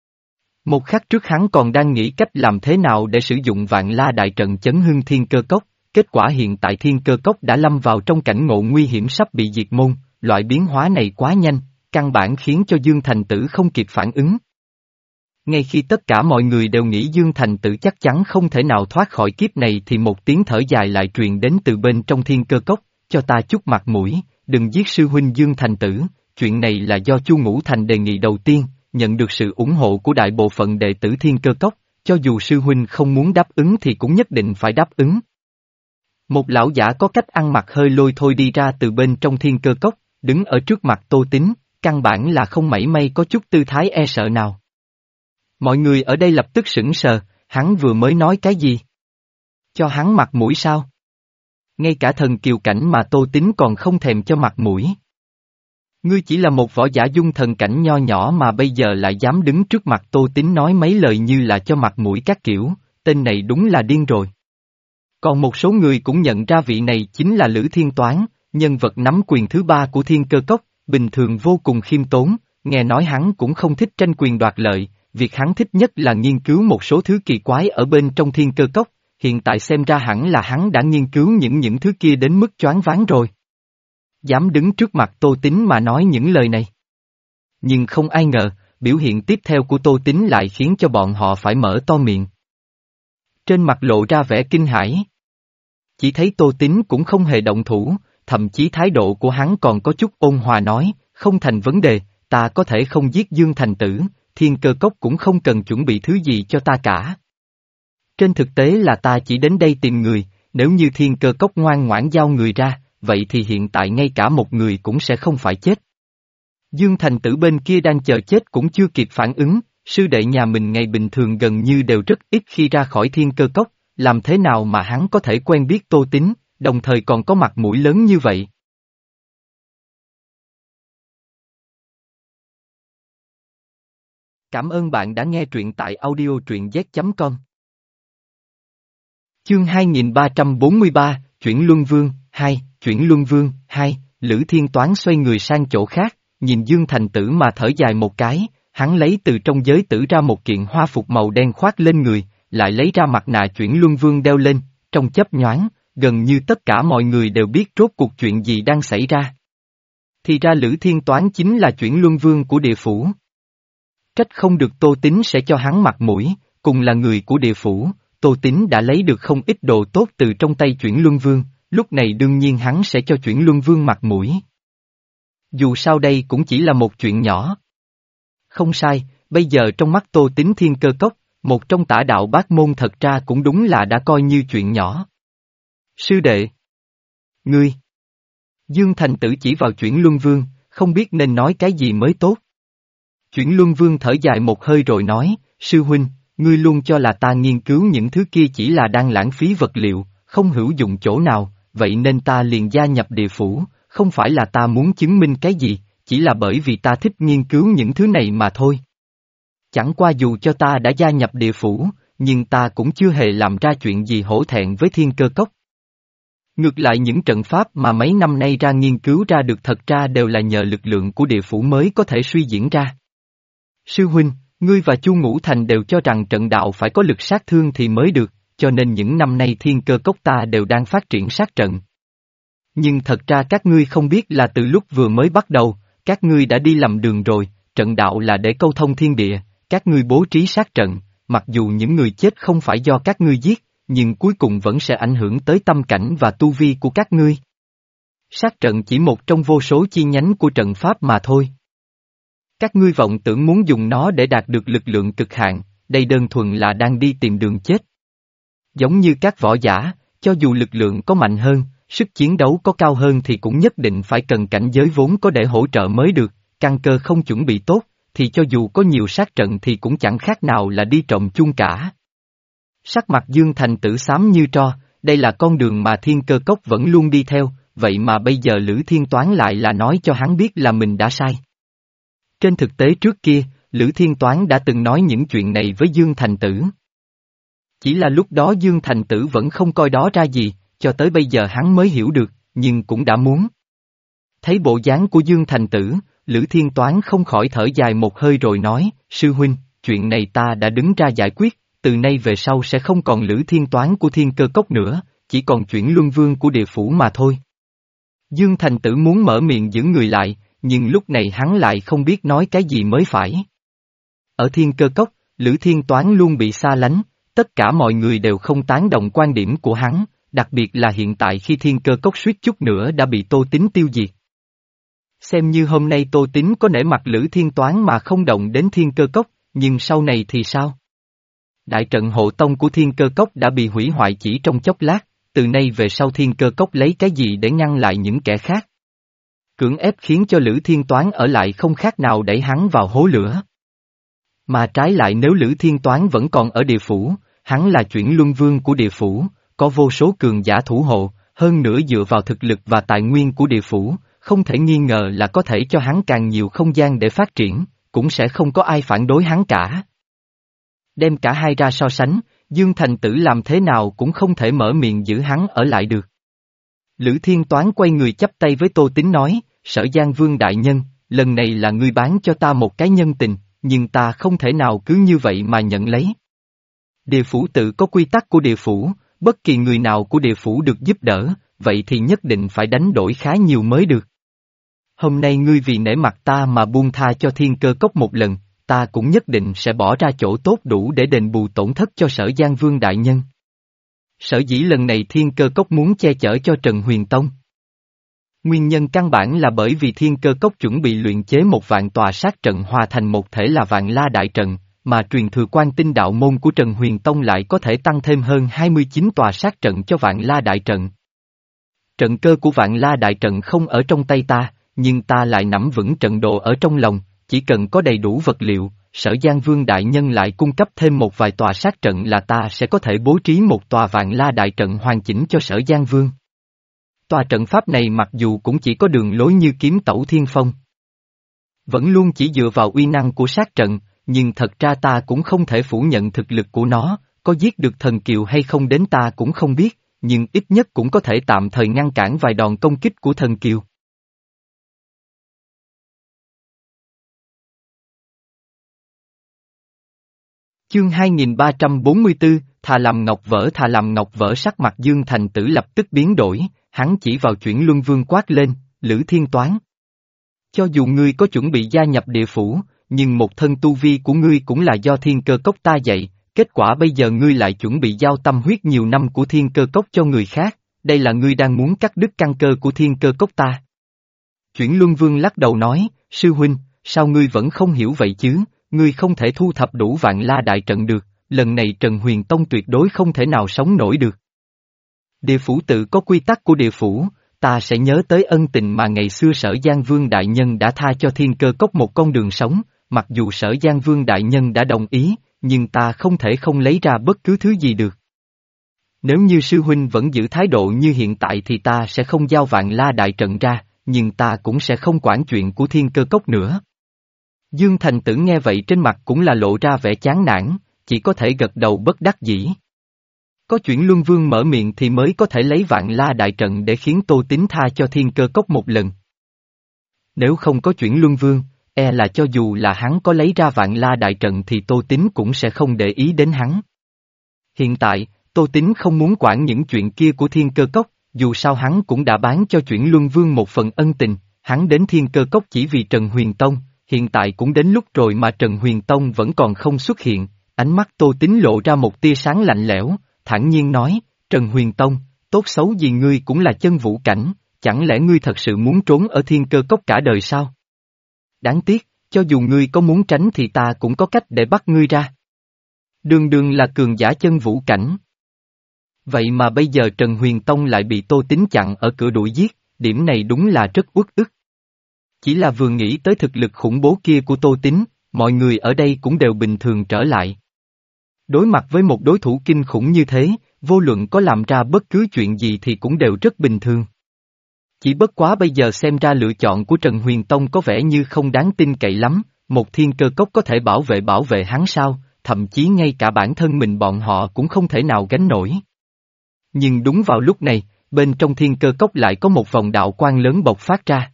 Một khắc trước hắn còn đang nghĩ cách làm thế nào để sử dụng vạn la đại trận chấn hưng Thiên Cơ Cốc, kết quả hiện tại Thiên Cơ Cốc đã lâm vào trong cảnh ngộ nguy hiểm sắp bị diệt môn, loại biến hóa này quá nhanh, căn bản khiến cho Dương Thành Tử không kịp phản ứng. Ngay khi tất cả mọi người đều nghĩ Dương Thành Tử chắc chắn không thể nào thoát khỏi kiếp này thì một tiếng thở dài lại truyền đến từ bên trong Thiên Cơ Cốc, cho ta chút mặt mũi, đừng giết sư huynh Dương Thành Tử, chuyện này là do Chu Ngũ Thành đề nghị đầu tiên, nhận được sự ủng hộ của đại bộ phận đệ tử Thiên Cơ Cốc, cho dù sư huynh không muốn đáp ứng thì cũng nhất định phải đáp ứng. Một lão giả có cách ăn mặc hơi lôi thôi đi ra từ bên trong Thiên Cơ Cốc, đứng ở trước mặt Tô Tín, căn bản là không mảy may có chút tư thái e sợ nào. Mọi người ở đây lập tức sững sờ, hắn vừa mới nói cái gì? Cho hắn mặt mũi sao? Ngay cả thần kiều cảnh mà Tô Tín còn không thèm cho mặt mũi. Ngươi chỉ là một võ giả dung thần cảnh nho nhỏ mà bây giờ lại dám đứng trước mặt Tô Tín nói mấy lời như là cho mặt mũi các kiểu, tên này đúng là điên rồi. Còn một số người cũng nhận ra vị này chính là Lữ Thiên Toán, nhân vật nắm quyền thứ ba của Thiên Cơ Cốc, bình thường vô cùng khiêm tốn, nghe nói hắn cũng không thích tranh quyền đoạt lợi, việc hắn thích nhất là nghiên cứu một số thứ kỳ quái ở bên trong Thiên Cơ Cốc, hiện tại xem ra hẳn là hắn đã nghiên cứu những những thứ kia đến mức choáng váng rồi. Dám đứng trước mặt Tô Tín mà nói những lời này. Nhưng không ai ngờ, biểu hiện tiếp theo của Tô Tín lại khiến cho bọn họ phải mở to miệng. Trên mặt lộ ra vẻ kinh hãi. Chỉ thấy Tô Tín cũng không hề động thủ, thậm chí thái độ của hắn còn có chút ôn hòa nói, không thành vấn đề, ta có thể không giết Dương Thành Tử, thiên cơ cốc cũng không cần chuẩn bị thứ gì cho ta cả. Trên thực tế là ta chỉ đến đây tìm người, nếu như thiên cơ cốc ngoan ngoãn giao người ra, vậy thì hiện tại ngay cả một người cũng sẽ không phải chết. Dương Thành Tử bên kia đang chờ chết cũng chưa kịp phản ứng, sư đệ nhà mình ngày bình thường gần như đều rất ít khi ra khỏi thiên cơ cốc, làm thế nào mà hắn có thể quen biết Tô Tín, đồng thời còn có mặt mũi lớn như vậy. Cảm ơn bạn đã nghe truyện tại audio truyện z chấm com. Chương hai nghìn ba trăm bốn mươi ba, Chuyển Luân Vương, hai, Chuyển Luân Vương, hai, Lữ Thiên Toán xoay người sang chỗ khác, nhìn Dương Thành Tử mà thở dài một cái, hắn lấy từ trong giới tử ra một kiện hoa phục màu đen khoác lên người, lại lấy ra mặt nạ Chuyển Luân Vương đeo lên, trong chớp nhoáng, gần như tất cả mọi người đều biết rốt cuộc chuyện gì đang xảy ra. Thì ra Lữ Thiên Toán chính là Chuyển Luân Vương của địa phủ. Trách không được Tô Tín sẽ cho hắn mặt mũi, cùng là người của địa phủ, Tô Tín đã lấy được không ít đồ tốt từ trong tay Chuyển Luân Vương, lúc này đương nhiên hắn sẽ cho Chuyển Luân Vương mặt mũi. Dù sao đây cũng chỉ là một chuyện nhỏ. Không sai, bây giờ trong mắt Tô Tín thiên cơ cốc, một trong tả đạo bát môn thật ra cũng đúng là đã coi như chuyện nhỏ. Sư đệ! Ngươi! Dương Thành Tử chỉ vào Chuyển Luân Vương, không biết nên nói cái gì mới tốt. Chuyển Luân Vương thở dài một hơi rồi nói, sư huynh, ngươi luôn cho là ta nghiên cứu những thứ kia chỉ là đang lãng phí vật liệu, không hữu dụng chỗ nào, vậy nên ta liền gia nhập địa phủ, không phải là ta muốn chứng minh cái gì, chỉ là bởi vì ta thích nghiên cứu những thứ này mà thôi. Chẳng qua dù cho ta đã gia nhập địa phủ, nhưng ta cũng chưa hề làm ra chuyện gì hổ thẹn với thiên cơ cốc. Ngược lại những trận pháp mà mấy năm nay ra nghiên cứu ra được thật ra đều là nhờ lực lượng của địa phủ mới có thể suy diễn ra. Sư huynh, ngươi và Chu Ngũ Thành đều cho rằng trận đạo phải có lực sát thương thì mới được, cho nên những năm nay thiên cơ cốc ta đều đang phát triển sát trận. Nhưng thật ra các ngươi không biết là từ lúc vừa mới bắt đầu, các ngươi đã đi lầm đường rồi, trận đạo là để câu thông thiên địa, các ngươi bố trí sát trận, mặc dù những người chết không phải do các ngươi giết, nhưng cuối cùng vẫn sẽ ảnh hưởng tới tâm cảnh và tu vi của các ngươi. Sát trận chỉ một trong vô số chi nhánh của trận pháp mà thôi. Các ngươi vọng tưởng muốn dùng nó để đạt được lực lượng cực hạn, đây đơn thuần là đang đi tìm đường chết. Giống như các võ giả, cho dù lực lượng có mạnh hơn, sức chiến đấu có cao hơn thì cũng nhất định phải cần cảnh giới vốn có để hỗ trợ mới được, căn cơ không chuẩn bị tốt, thì cho dù có nhiều sát trận thì cũng chẳng khác nào là đi trộm chuông cả. Sắc mặt Dương Thành Tử xám như tro, đây là con đường mà thiên cơ cốc vẫn luôn đi theo, vậy mà bây giờ Lữ Thiên Toán lại là nói cho hắn biết là mình đã sai. Trên thực tế trước kia, Lữ Thiên Toán đã từng nói những chuyện này với Dương Thành Tử. Chỉ là lúc đó Dương Thành Tử vẫn không coi đó ra gì, cho tới bây giờ hắn mới hiểu được, nhưng cũng đã muốn. Thấy bộ dáng của Dương Thành Tử, Lữ Thiên Toán không khỏi thở dài một hơi rồi nói, sư huynh, chuyện này ta đã đứng ra giải quyết, từ nay về sau sẽ không còn Lữ Thiên Toán của thiên cơ cốc nữa, chỉ còn Chuyển Luân Vương của địa phủ mà thôi. Dương Thành Tử muốn mở miệng giữ người lại, nhưng lúc này hắn lại không biết nói cái gì mới phải. Ở thiên cơ cốc, Lữ Thiên Toán luôn bị xa lánh, tất cả mọi người đều không tán đồng quan điểm của hắn, đặc biệt là hiện tại khi thiên cơ cốc suýt chút nữa đã bị Tô Tín tiêu diệt. Xem như hôm nay Tô Tín có nể mặt Lữ Thiên Toán mà không động đến thiên cơ cốc, nhưng sau này thì sao? Đại trận hộ tông của thiên cơ cốc đã bị hủy hoại chỉ trong chốc lát, từ nay về sau thiên cơ cốc lấy cái gì để ngăn lại những kẻ khác? Cưỡng ép khiến cho Lữ Thiên Toán ở lại không khác nào đẩy hắn vào hố lửa. Mà trái lại nếu Lữ Thiên Toán vẫn còn ở địa phủ, hắn là Chuyển Luân Vương của địa phủ, có vô số cường giả thủ hộ, hơn nữa dựa vào thực lực và tài nguyên của địa phủ, không thể nghi ngờ là có thể cho hắn càng nhiều không gian để phát triển, cũng sẽ không có ai phản đối hắn cả. Đem cả hai ra so sánh, Dương Thành Tử làm thế nào cũng không thể mở miệng giữ hắn ở lại được. Lữ Thiên Toán quay người chắp tay với Tô Tín nói, Sở Giang Vương đại nhân, lần này là ngươi bán cho ta một cái nhân tình, nhưng ta không thể nào cứ như vậy mà nhận lấy. Địa phủ tự có quy tắc của địa phủ, bất kỳ người nào của địa phủ được giúp đỡ, vậy thì nhất định phải đánh đổi khá nhiều mới được. Hôm nay ngươi vì nể mặt ta mà buông tha cho thiên cơ cốc một lần, ta cũng nhất định sẽ bỏ ra chỗ tốt đủ để đền bù tổn thất cho Sở Giang Vương đại nhân. Sở dĩ lần này thiên cơ cốc muốn che chở cho Trần Huyền Tông. Nguyên nhân căn bản là bởi vì thiên cơ cốc chuẩn bị luyện chế một vạn tòa sát trận hòa thành một thể là vạn la đại trận, mà truyền thừa quan tinh đạo môn của Trần Huyền Tông lại có thể tăng thêm hơn hai mươi chín tòa sát trận cho vạn la đại trận. Trận cơ của vạn la đại trận không ở trong tay ta, nhưng ta lại nắm vững trận đồ ở trong lòng, chỉ cần có đầy đủ vật liệu, Sở Giang Vương đại nhân lại cung cấp thêm một vài tòa sát trận là ta sẽ có thể bố trí một tòa vạn la đại trận hoàn chỉnh cho Sở Giang Vương. Tòa trận pháp này mặc dù cũng chỉ có đường lối như kiếm tẩu thiên phong, vẫn luôn chỉ dựa vào uy năng của sát trận, nhưng thật ra ta cũng không thể phủ nhận thực lực của nó, có giết được thần kiều hay không đến ta cũng không biết, nhưng ít nhất cũng có thể tạm thời ngăn cản vài đòn công kích của thần kiều. Chương hai nghìn ba trăm bốn mươi tư, thà làm ngọc vỡ thà làm ngọc vỡ sắc mặt Dương Thành Tử lập tức biến đổi, hắn chỉ vào Chuyển Luân Vương quát lên, Lữ Thiên Toán. Cho dù ngươi có chuẩn bị gia nhập địa phủ, nhưng một thân tu vi của ngươi cũng là do thiên cơ cốc ta dạy, kết quả bây giờ ngươi lại chuẩn bị giao tâm huyết nhiều năm của thiên cơ cốc cho người khác, đây là ngươi đang muốn cắt đứt căn cơ của thiên cơ cốc ta. Chuyển Luân Vương lắc đầu nói, sư huynh, sao ngươi vẫn không hiểu vậy chứ, ngươi không thể thu thập đủ vạn la đại trận được, lần này Trần Huyền Tông tuyệt đối không thể nào sống nổi được. Địa phủ tự có quy tắc của địa phủ, ta sẽ nhớ tới ân tình mà ngày xưa Sở Giang Vương Đại Nhân đã tha cho thiên cơ cốc một con đường sống, mặc dù Sở Giang Vương Đại Nhân đã đồng ý, nhưng ta không thể không lấy ra bất cứ thứ gì được. Nếu như sư huynh vẫn giữ thái độ như hiện tại thì ta sẽ không giao vạn la đại trận ra, nhưng ta cũng sẽ không quản chuyện của thiên cơ cốc nữa. Dương Thành Tử nghe vậy trên mặt cũng là lộ ra vẻ chán nản, chỉ có thể gật đầu bất đắc dĩ. Có Chuyển Luân Vương mở miệng thì mới có thể lấy vạn la đại trận để khiến Tô Tín tha cho thiên cơ cốc một lần. Nếu không có Chuyển Luân Vương, e là cho dù là hắn có lấy ra vạn la đại trận thì Tô Tín cũng sẽ không để ý đến hắn. Hiện tại, Tô Tín không muốn quản những chuyện kia của thiên cơ cốc, dù sao hắn cũng đã bán cho Chuyển Luân Vương một phần ân tình, hắn đến thiên cơ cốc chỉ vì Trần Huyền Tông, hiện tại cũng đến lúc rồi mà Trần Huyền Tông vẫn còn không xuất hiện, ánh mắt Tô Tín lộ ra một tia sáng lạnh lẽo, thản nhiên nói, Trần Huyền Tông, tốt xấu gì ngươi cũng là chân vũ cảnh, chẳng lẽ ngươi thật sự muốn trốn ở thiên cơ cốc cả đời sao? Đáng tiếc, cho dù ngươi có muốn tránh thì ta cũng có cách để bắt ngươi ra. Đường đường là cường giả chân vũ cảnh. Vậy mà bây giờ Trần Huyền Tông lại bị Tô Tín chặn ở cửa đuổi giết, điểm này đúng là rất uất ức. Chỉ là vừa nghĩ tới thực lực khủng bố kia của Tô Tín, mọi người ở đây cũng đều bình thường trở lại. Đối mặt với một đối thủ kinh khủng như thế, vô luận có làm ra bất cứ chuyện gì thì cũng đều rất bình thường. Chỉ bất quá bây giờ xem ra lựa chọn của Trần Huyền Tông có vẻ như không đáng tin cậy lắm, một thiên cơ cốc có thể bảo vệ bảo vệ hắn sao, thậm chí ngay cả bản thân mình bọn họ cũng không thể nào gánh nổi. Nhưng đúng vào lúc này, bên trong thiên cơ cốc lại có một vòng đạo quang lớn bộc phát ra.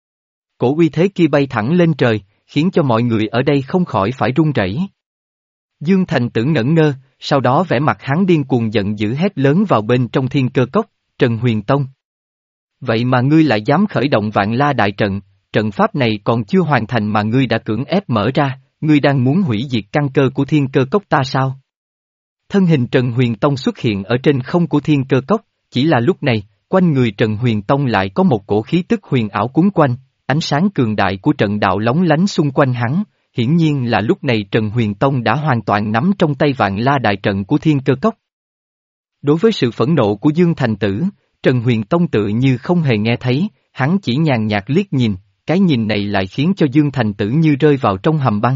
Cổ uy thế kia bay thẳng lên trời, khiến cho mọi người ở đây không khỏi phải run rẩy. Dương Thành Tử ngẩn ngơ, sau đó vẻ mặt hắn điên cuồng giận dữ hét lớn vào bên trong thiên cơ cốc, Trần Huyền Tông. Vậy mà ngươi lại dám khởi động vạn la đại trận, trận pháp này còn chưa hoàn thành mà ngươi đã cưỡng ép mở ra, ngươi đang muốn hủy diệt căn cơ của thiên cơ cốc ta sao? Thân hình Trần Huyền Tông xuất hiện ở trên không của thiên cơ cốc, chỉ là lúc này, quanh người Trần Huyền Tông lại có một cổ khí tức huyền ảo cuốn quanh, ánh sáng cường đại của trận đạo lóng lánh xung quanh hắn, hiển nhiên là lúc này Trần Huyền Tông đã hoàn toàn nắm trong tay vạn la đại trận của thiên cơ cốc. Đối với sự phẫn nộ của Dương Thành Tử, Trần Huyền Tông tự như không hề nghe thấy, hắn chỉ nhàn nhạt liếc nhìn, cái nhìn này lại khiến cho Dương Thành Tử như rơi vào trong hầm băng.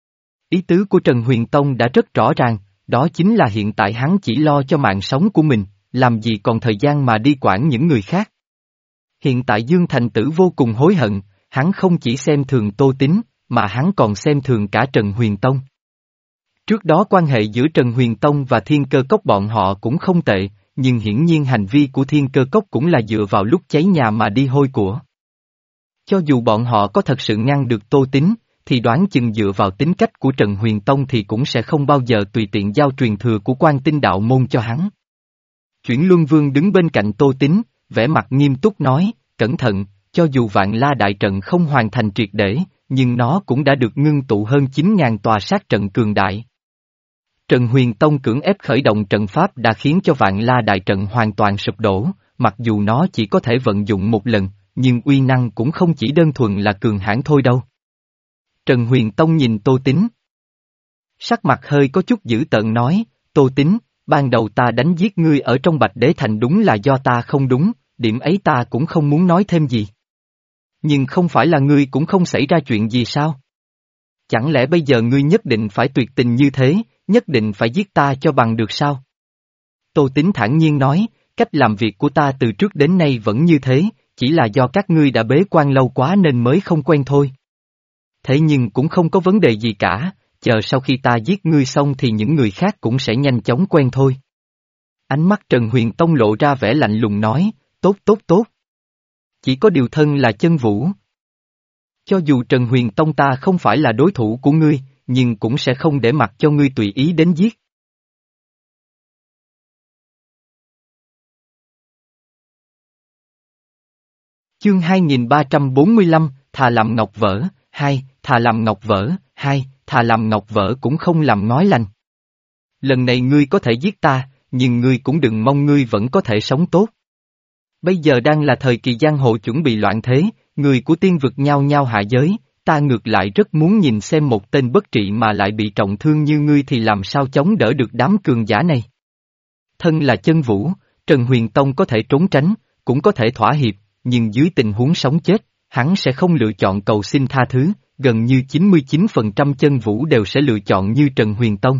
Ý tứ của Trần Huyền Tông đã rất rõ ràng, đó chính là hiện tại hắn chỉ lo cho mạng sống của mình, làm gì còn thời gian mà đi quản những người khác. Hiện tại Dương Thành Tử vô cùng hối hận, hắn không chỉ xem thường Tô Tín, mà hắn còn xem thường cả Trần Huyền Tông. Trước đó quan hệ giữa Trần Huyền Tông và Thiên Cơ Cốc bọn họ cũng không tệ, nhưng hiển nhiên hành vi của Thiên Cơ Cốc cũng là dựa vào lúc cháy nhà mà đi hôi của. Cho dù bọn họ có thật sự ngăn được Tô Tín, thì đoán chừng dựa vào tính cách của Trần Huyền Tông thì cũng sẽ không bao giờ tùy tiện giao truyền thừa của Quan Tinh Đạo Môn cho hắn. Chuyển Luân Vương đứng bên cạnh Tô Tín, vẻ mặt nghiêm túc nói, cẩn thận, cho dù vạn la đại trận không hoàn thành triệt để, nhưng nó cũng đã được ngưng tụ hơn chín nghìn tòa sát trận cường đại. Trần Huyền Tông cưỡng ép khởi động trận pháp đã khiến cho vạn la đại trận hoàn toàn sụp đổ, mặc dù nó chỉ có thể vận dụng một lần, nhưng uy năng cũng không chỉ đơn thuần là cường hãn thôi đâu. Trần Huyền Tông nhìn Tô Tín. Sắc mặt hơi có chút dữ tợn nói, Tô Tín, ban đầu ta đánh giết ngươi ở trong Bạch Đế Thành đúng là do ta không đúng, điểm ấy ta cũng không muốn nói thêm gì. Nhưng không phải là ngươi cũng không xảy ra chuyện gì sao? Chẳng lẽ bây giờ ngươi nhất định phải tuyệt tình như thế, nhất định phải giết ta cho bằng được sao? Tô Tín thản nhiên nói, cách làm việc của ta từ trước đến nay vẫn như thế, chỉ là do các ngươi đã bế quan lâu quá nên mới không quen thôi. Thế nhưng cũng không có vấn đề gì cả, chờ sau khi ta giết ngươi xong thì những người khác cũng sẽ nhanh chóng quen thôi. Ánh mắt Trần Huyền Tông lộ ra vẻ lạnh lùng nói, tốt tốt tốt. Chỉ có điều thân là Chân Vũ. Cho dù Trần Huyền Tông ta không phải là đối thủ của ngươi, nhưng cũng sẽ không để mặc cho ngươi tùy ý đến giết. Chương hai nghìn ba trăm bốn mươi lăm, thà làm ngọc vỡ, hai, thà làm ngọc vỡ, hai, thà làm ngọc vỡ cũng không làm ngói lành. Lần này ngươi có thể giết ta, nhưng ngươi cũng đừng mong ngươi vẫn có thể sống tốt. Bây giờ đang là thời kỳ giang hồ chuẩn bị loạn thế, người của tiên vực nhao nhao hạ giới, ta ngược lại rất muốn nhìn xem một tên bất trị mà lại bị trọng thương như ngươi thì làm sao chống đỡ được đám cường giả này. Thân là Chân Vũ, Trần Huyền Tông có thể trốn tránh, cũng có thể thỏa hiệp, nhưng dưới tình huống sống chết, hắn sẽ không lựa chọn cầu xin tha thứ, gần như chín mươi chín phần trăm Chân Vũ đều sẽ lựa chọn như Trần Huyền Tông.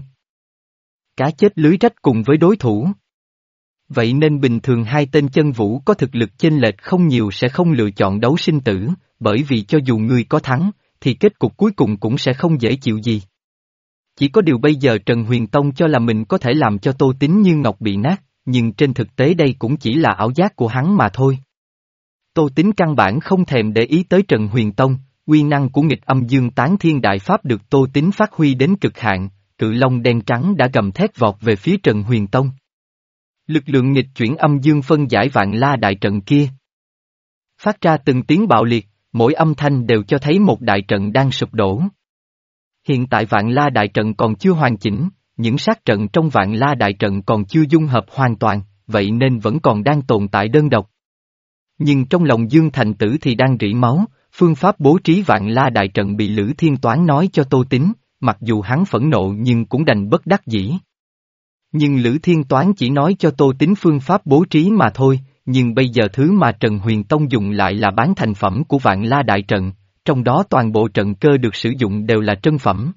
Cá chết lưới rách cùng với đối thủ. Vậy nên bình thường hai tên Chân Vũ có thực lực chênh lệch không nhiều sẽ không lựa chọn đấu sinh tử, bởi vì cho dù người có thắng, thì kết cục cuối cùng cũng sẽ không dễ chịu gì. Chỉ có điều bây giờ Trần Huyền Tông cho là mình có thể làm cho Tô Tín như ngọc bị nát, nhưng trên thực tế đây cũng chỉ là ảo giác của hắn mà thôi. Tô Tín căn bản không thèm để ý tới Trần Huyền Tông, uy năng của nghịch âm dương tán thiên đại pháp được Tô Tín phát huy đến cực hạn, cự long đen trắng đã gầm thét vọt về phía Trần Huyền Tông. Lực lượng nghịch chuyển âm dương phân giải vạn la đại trận kia. Phát ra từng tiếng bạo liệt, mỗi âm thanh đều cho thấy một đại trận đang sụp đổ. Hiện tại vạn la đại trận còn chưa hoàn chỉnh, những sát trận trong vạn la đại trận còn chưa dung hợp hoàn toàn, vậy nên vẫn còn đang tồn tại đơn độc. Nhưng trong lòng Dương Thành Tử thì đang rỉ máu, phương pháp bố trí vạn la đại trận bị Lữ Thiên Toán nói cho Tô Tín, mặc dù hắn phẫn nộ nhưng cũng đành bất đắc dĩ. Nhưng Lữ Thiên Toán chỉ nói cho Tô Tín phương pháp bố trí mà thôi, nhưng bây giờ thứ mà Trần Huyền Tông dùng lại là bán thành phẩm của vạn la đại trận, trong đó toàn bộ trận cơ được sử dụng đều là trân phẩm.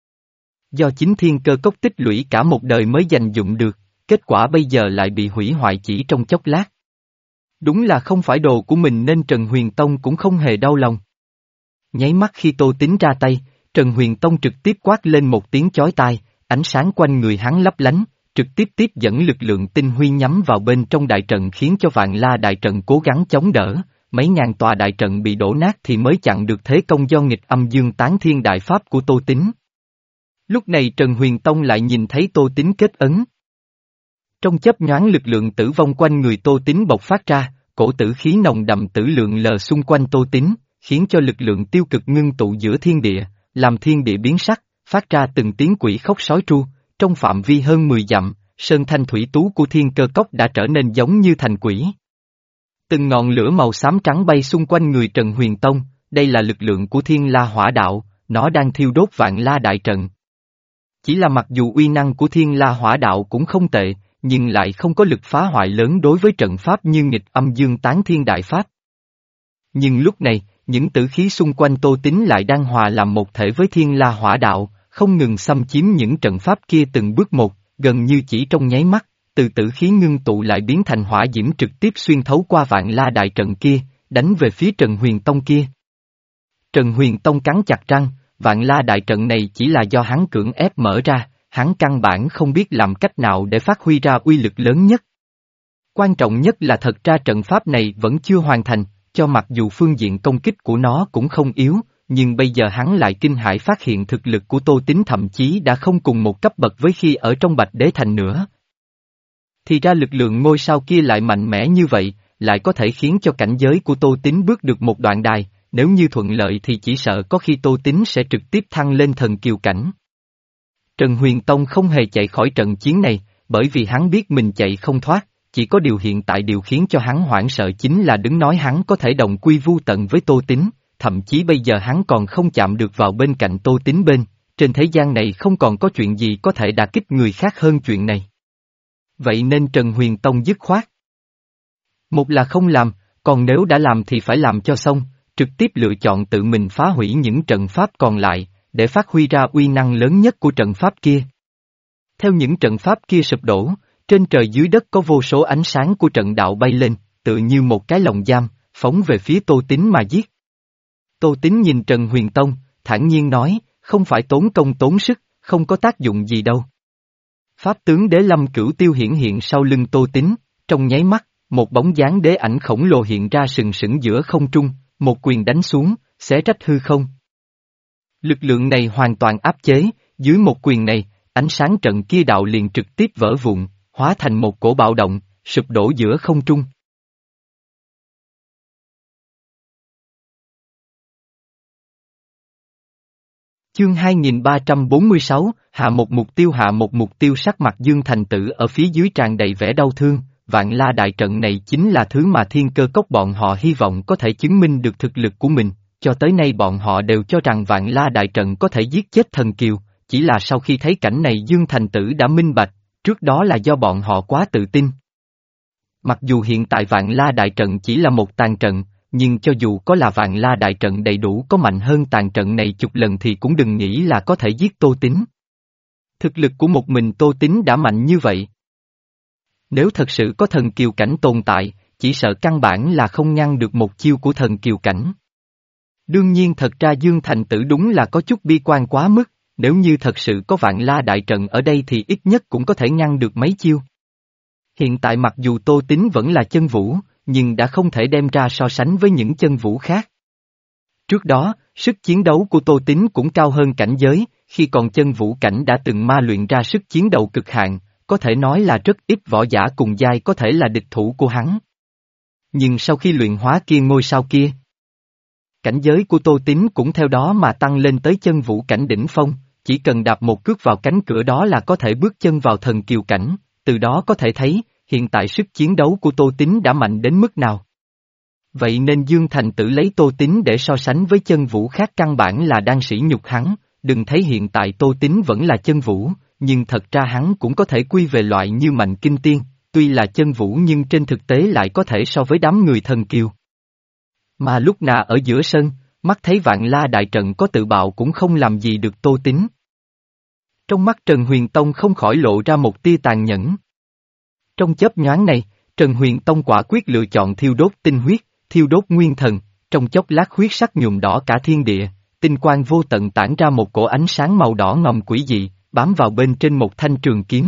Do chính thiên cơ cốc tích lũy cả một đời mới dành dụng được, kết quả bây giờ lại bị hủy hoại chỉ trong chốc lát. Đúng là không phải đồ của mình nên Trần Huyền Tông cũng không hề đau lòng. Nháy mắt khi Tô Tín ra tay, Trần Huyền Tông trực tiếp quát lên một tiếng chói tai, ánh sáng quanh người hắn lấp lánh, trực tiếp tiếp dẫn lực lượng tinh huy nhắm vào bên trong đại trận khiến cho vạn la đại trận cố gắng chống đỡ, mấy ngàn tòa đại trận bị đổ nát thì mới chặn được thế công do nghịch âm dương tán thiên đại pháp của Tô Tín. Lúc này Trần Huyền Tông lại nhìn thấy Tô Tín kết ấn. Trong chớp nhoáng lực lượng tử vong quanh người Tô Tín bộc phát ra, cổ tử khí nồng đậm tử lượng lờ xung quanh Tô Tín, khiến cho lực lượng tiêu cực ngưng tụ giữa thiên địa, làm thiên địa biến sắc, phát ra từng tiếng quỷ khóc sói tru, trong phạm vi hơn mười dặm, sơn thanh thủy tú của thiên cơ cốc đã trở nên giống như thành quỷ. Từng ngọn lửa màu xám trắng bay xung quanh người Trần Huyền Tông, đây là lực lượng của thiên la hỏa đạo, nó đang thiêu đốt vạn la đại trận. Chỉ là mặc dù uy năng của thiên la hỏa đạo cũng không tệ, nhưng lại không có lực phá hoại lớn đối với trận pháp như nghịch âm dương tán thiên đại pháp. Nhưng lúc này, những tử khí xung quanh Tô Tín lại đang hòa làm một thể với thiên la hỏa đạo, không ngừng xâm chiếm những trận pháp kia từng bước một, gần như chỉ trong nháy mắt, từ tử khí ngưng tụ lại biến thành hỏa diễm trực tiếp xuyên thấu qua vạn la đại trận kia, đánh về phía Trần Huyền Tông kia. Trần Huyền Tông cắn chặt răng, vạn la đại trận này chỉ là do hắn cưỡng ép mở ra, hắn căn bản không biết làm cách nào để phát huy ra uy lực lớn nhất. Quan trọng nhất là thật ra trận pháp này vẫn chưa hoàn thành, cho mặc dù phương diện công kích của nó cũng không yếu, nhưng bây giờ hắn lại kinh hãi phát hiện thực lực của Tô Tín thậm chí đã không cùng một cấp bậc với khi ở trong Bạch Đế Thành nữa. Thì ra lực lượng ngôi sao kia lại mạnh mẽ như vậy, lại có thể khiến cho cảnh giới của Tô Tín bước được một đoạn đài, nếu như thuận lợi thì chỉ sợ có khi Tô Tín sẽ trực tiếp thăng lên thần kiều cảnh. Trần Huyền Tông không hề chạy khỏi trận chiến này, bởi vì hắn biết mình chạy không thoát, chỉ có điều hiện tại điều khiến cho hắn hoảng sợ chính là đứng nói hắn có thể đồng quy vu tận với Tô Tín, thậm chí bây giờ hắn còn không chạm được vào bên cạnh Tô Tín bên, trên thế gian này không còn có chuyện gì có thể đả kích người khác hơn chuyện này. Vậy nên Trần Huyền Tông dứt khoát. Một là không làm, còn nếu đã làm thì phải làm cho xong, trực tiếp lựa chọn tự mình phá hủy những trận pháp còn lại, để phát huy ra uy năng lớn nhất của trận pháp kia. Theo những trận pháp kia sụp đổ, trên trời dưới đất có vô số ánh sáng của trận đạo bay lên, tự như một cái lồng giam, phóng về phía Tô Tín mà giết. Tô Tín nhìn Trần Huyền Tông, thản nhiên nói, không phải tốn công tốn sức, không có tác dụng gì đâu. Pháp tướng Đế Lâm Cửu Tiêu hiển hiện sau lưng Tô Tín, trong nháy mắt, một bóng dáng đế ảnh khổng lồ hiện ra sừng sững giữa không trung, một quyền đánh xuống, xé rách hư không. Lực lượng này hoàn toàn áp chế, dưới một quyền này, ánh sáng trận kia đạo liền trực tiếp vỡ vụn, hóa thành một cổ bạo động, sụp đổ giữa không trung. Chương hai nghìn ba trăm bốn mươi sáu, hạ một mục tiêu hạ một mục tiêu sắc mặt Dương Thành Tử ở phía dưới tràn đầy vẻ đau thương, Vạn La đại trận này chính là thứ mà Thiên Cơ Cốc bọn họ hy vọng có thể chứng minh được thực lực của mình, cho tới nay bọn họ đều cho rằng Vạn La đại trận có thể giết chết thần kiều, chỉ là sau khi thấy cảnh này Dương Thành Tử đã minh bạch, trước đó là do bọn họ quá tự tin. Mặc dù hiện tại Vạn La đại trận chỉ là một tàn trận, nhưng cho dù có là Vạn La đại trận đầy đủ có mạnh hơn tàn trận này chục lần thì cũng đừng nghĩ là có thể giết Tô Tín. Thực lực của một mình Tô Tín đã mạnh như vậy. Nếu thật sự có thần kiều cảnh tồn tại, chỉ sợ căn bản là không ngăn được một chiêu của thần kiều cảnh. Đương nhiên thật ra Dương Thành Tử đúng là có chút bi quan quá mức, nếu như thật sự có Vạn La đại trận ở đây thì ít nhất cũng có thể ngăn được mấy chiêu. Hiện tại mặc dù Tô Tín vẫn là chân vũ, nhưng đã không thể đem ra so sánh với những chân vũ khác. Trước đó, sức chiến đấu của Tô Tín cũng cao hơn cảnh giới, khi còn chân vũ cảnh đã từng ma luyện ra sức chiến đấu cực hạn, có thể nói là rất ít võ giả cùng giai có thể là địch thủ của hắn. Nhưng sau khi luyện hóa kia ngôi sao kia, cảnh giới của Tô Tín cũng theo đó mà tăng lên tới chân vũ cảnh đỉnh phong, chỉ cần đạp một cước vào cánh cửa đó là có thể bước chân vào thần kiều cảnh, từ đó có thể thấy, hiện tại sức chiến đấu của Tô Tín đã mạnh đến mức nào. Vậy nên Dương Thành Tử lấy Tô Tín để so sánh với chân vũ khác căn bản là đang sỉ nhục hắn, đừng thấy hiện tại Tô Tín vẫn là chân vũ, nhưng thật ra hắn cũng có thể quy về loại như Mạnh Kinh Tiên, tuy là chân vũ nhưng trên thực tế lại có thể so với đám người thần kiều. Mà lúc nào ở giữa sân, mắt thấy Vạn La đại trận có tự bạo cũng không làm gì được Tô Tín. Trong mắt Trần Huyền Tông không khỏi lộ ra một tia tàn nhẫn. Trong chớp nhoáng này, Trần Huyền Tông quả quyết lựa chọn thiêu đốt tinh huyết, thiêu đốt nguyên thần, trong chốc lát huyết sắc nhuộm đỏ cả thiên địa, tinh quang vô tận tản ra một cổ ánh sáng màu đỏ ngòm quỷ dị, bám vào bên trên một thanh trường kiếm.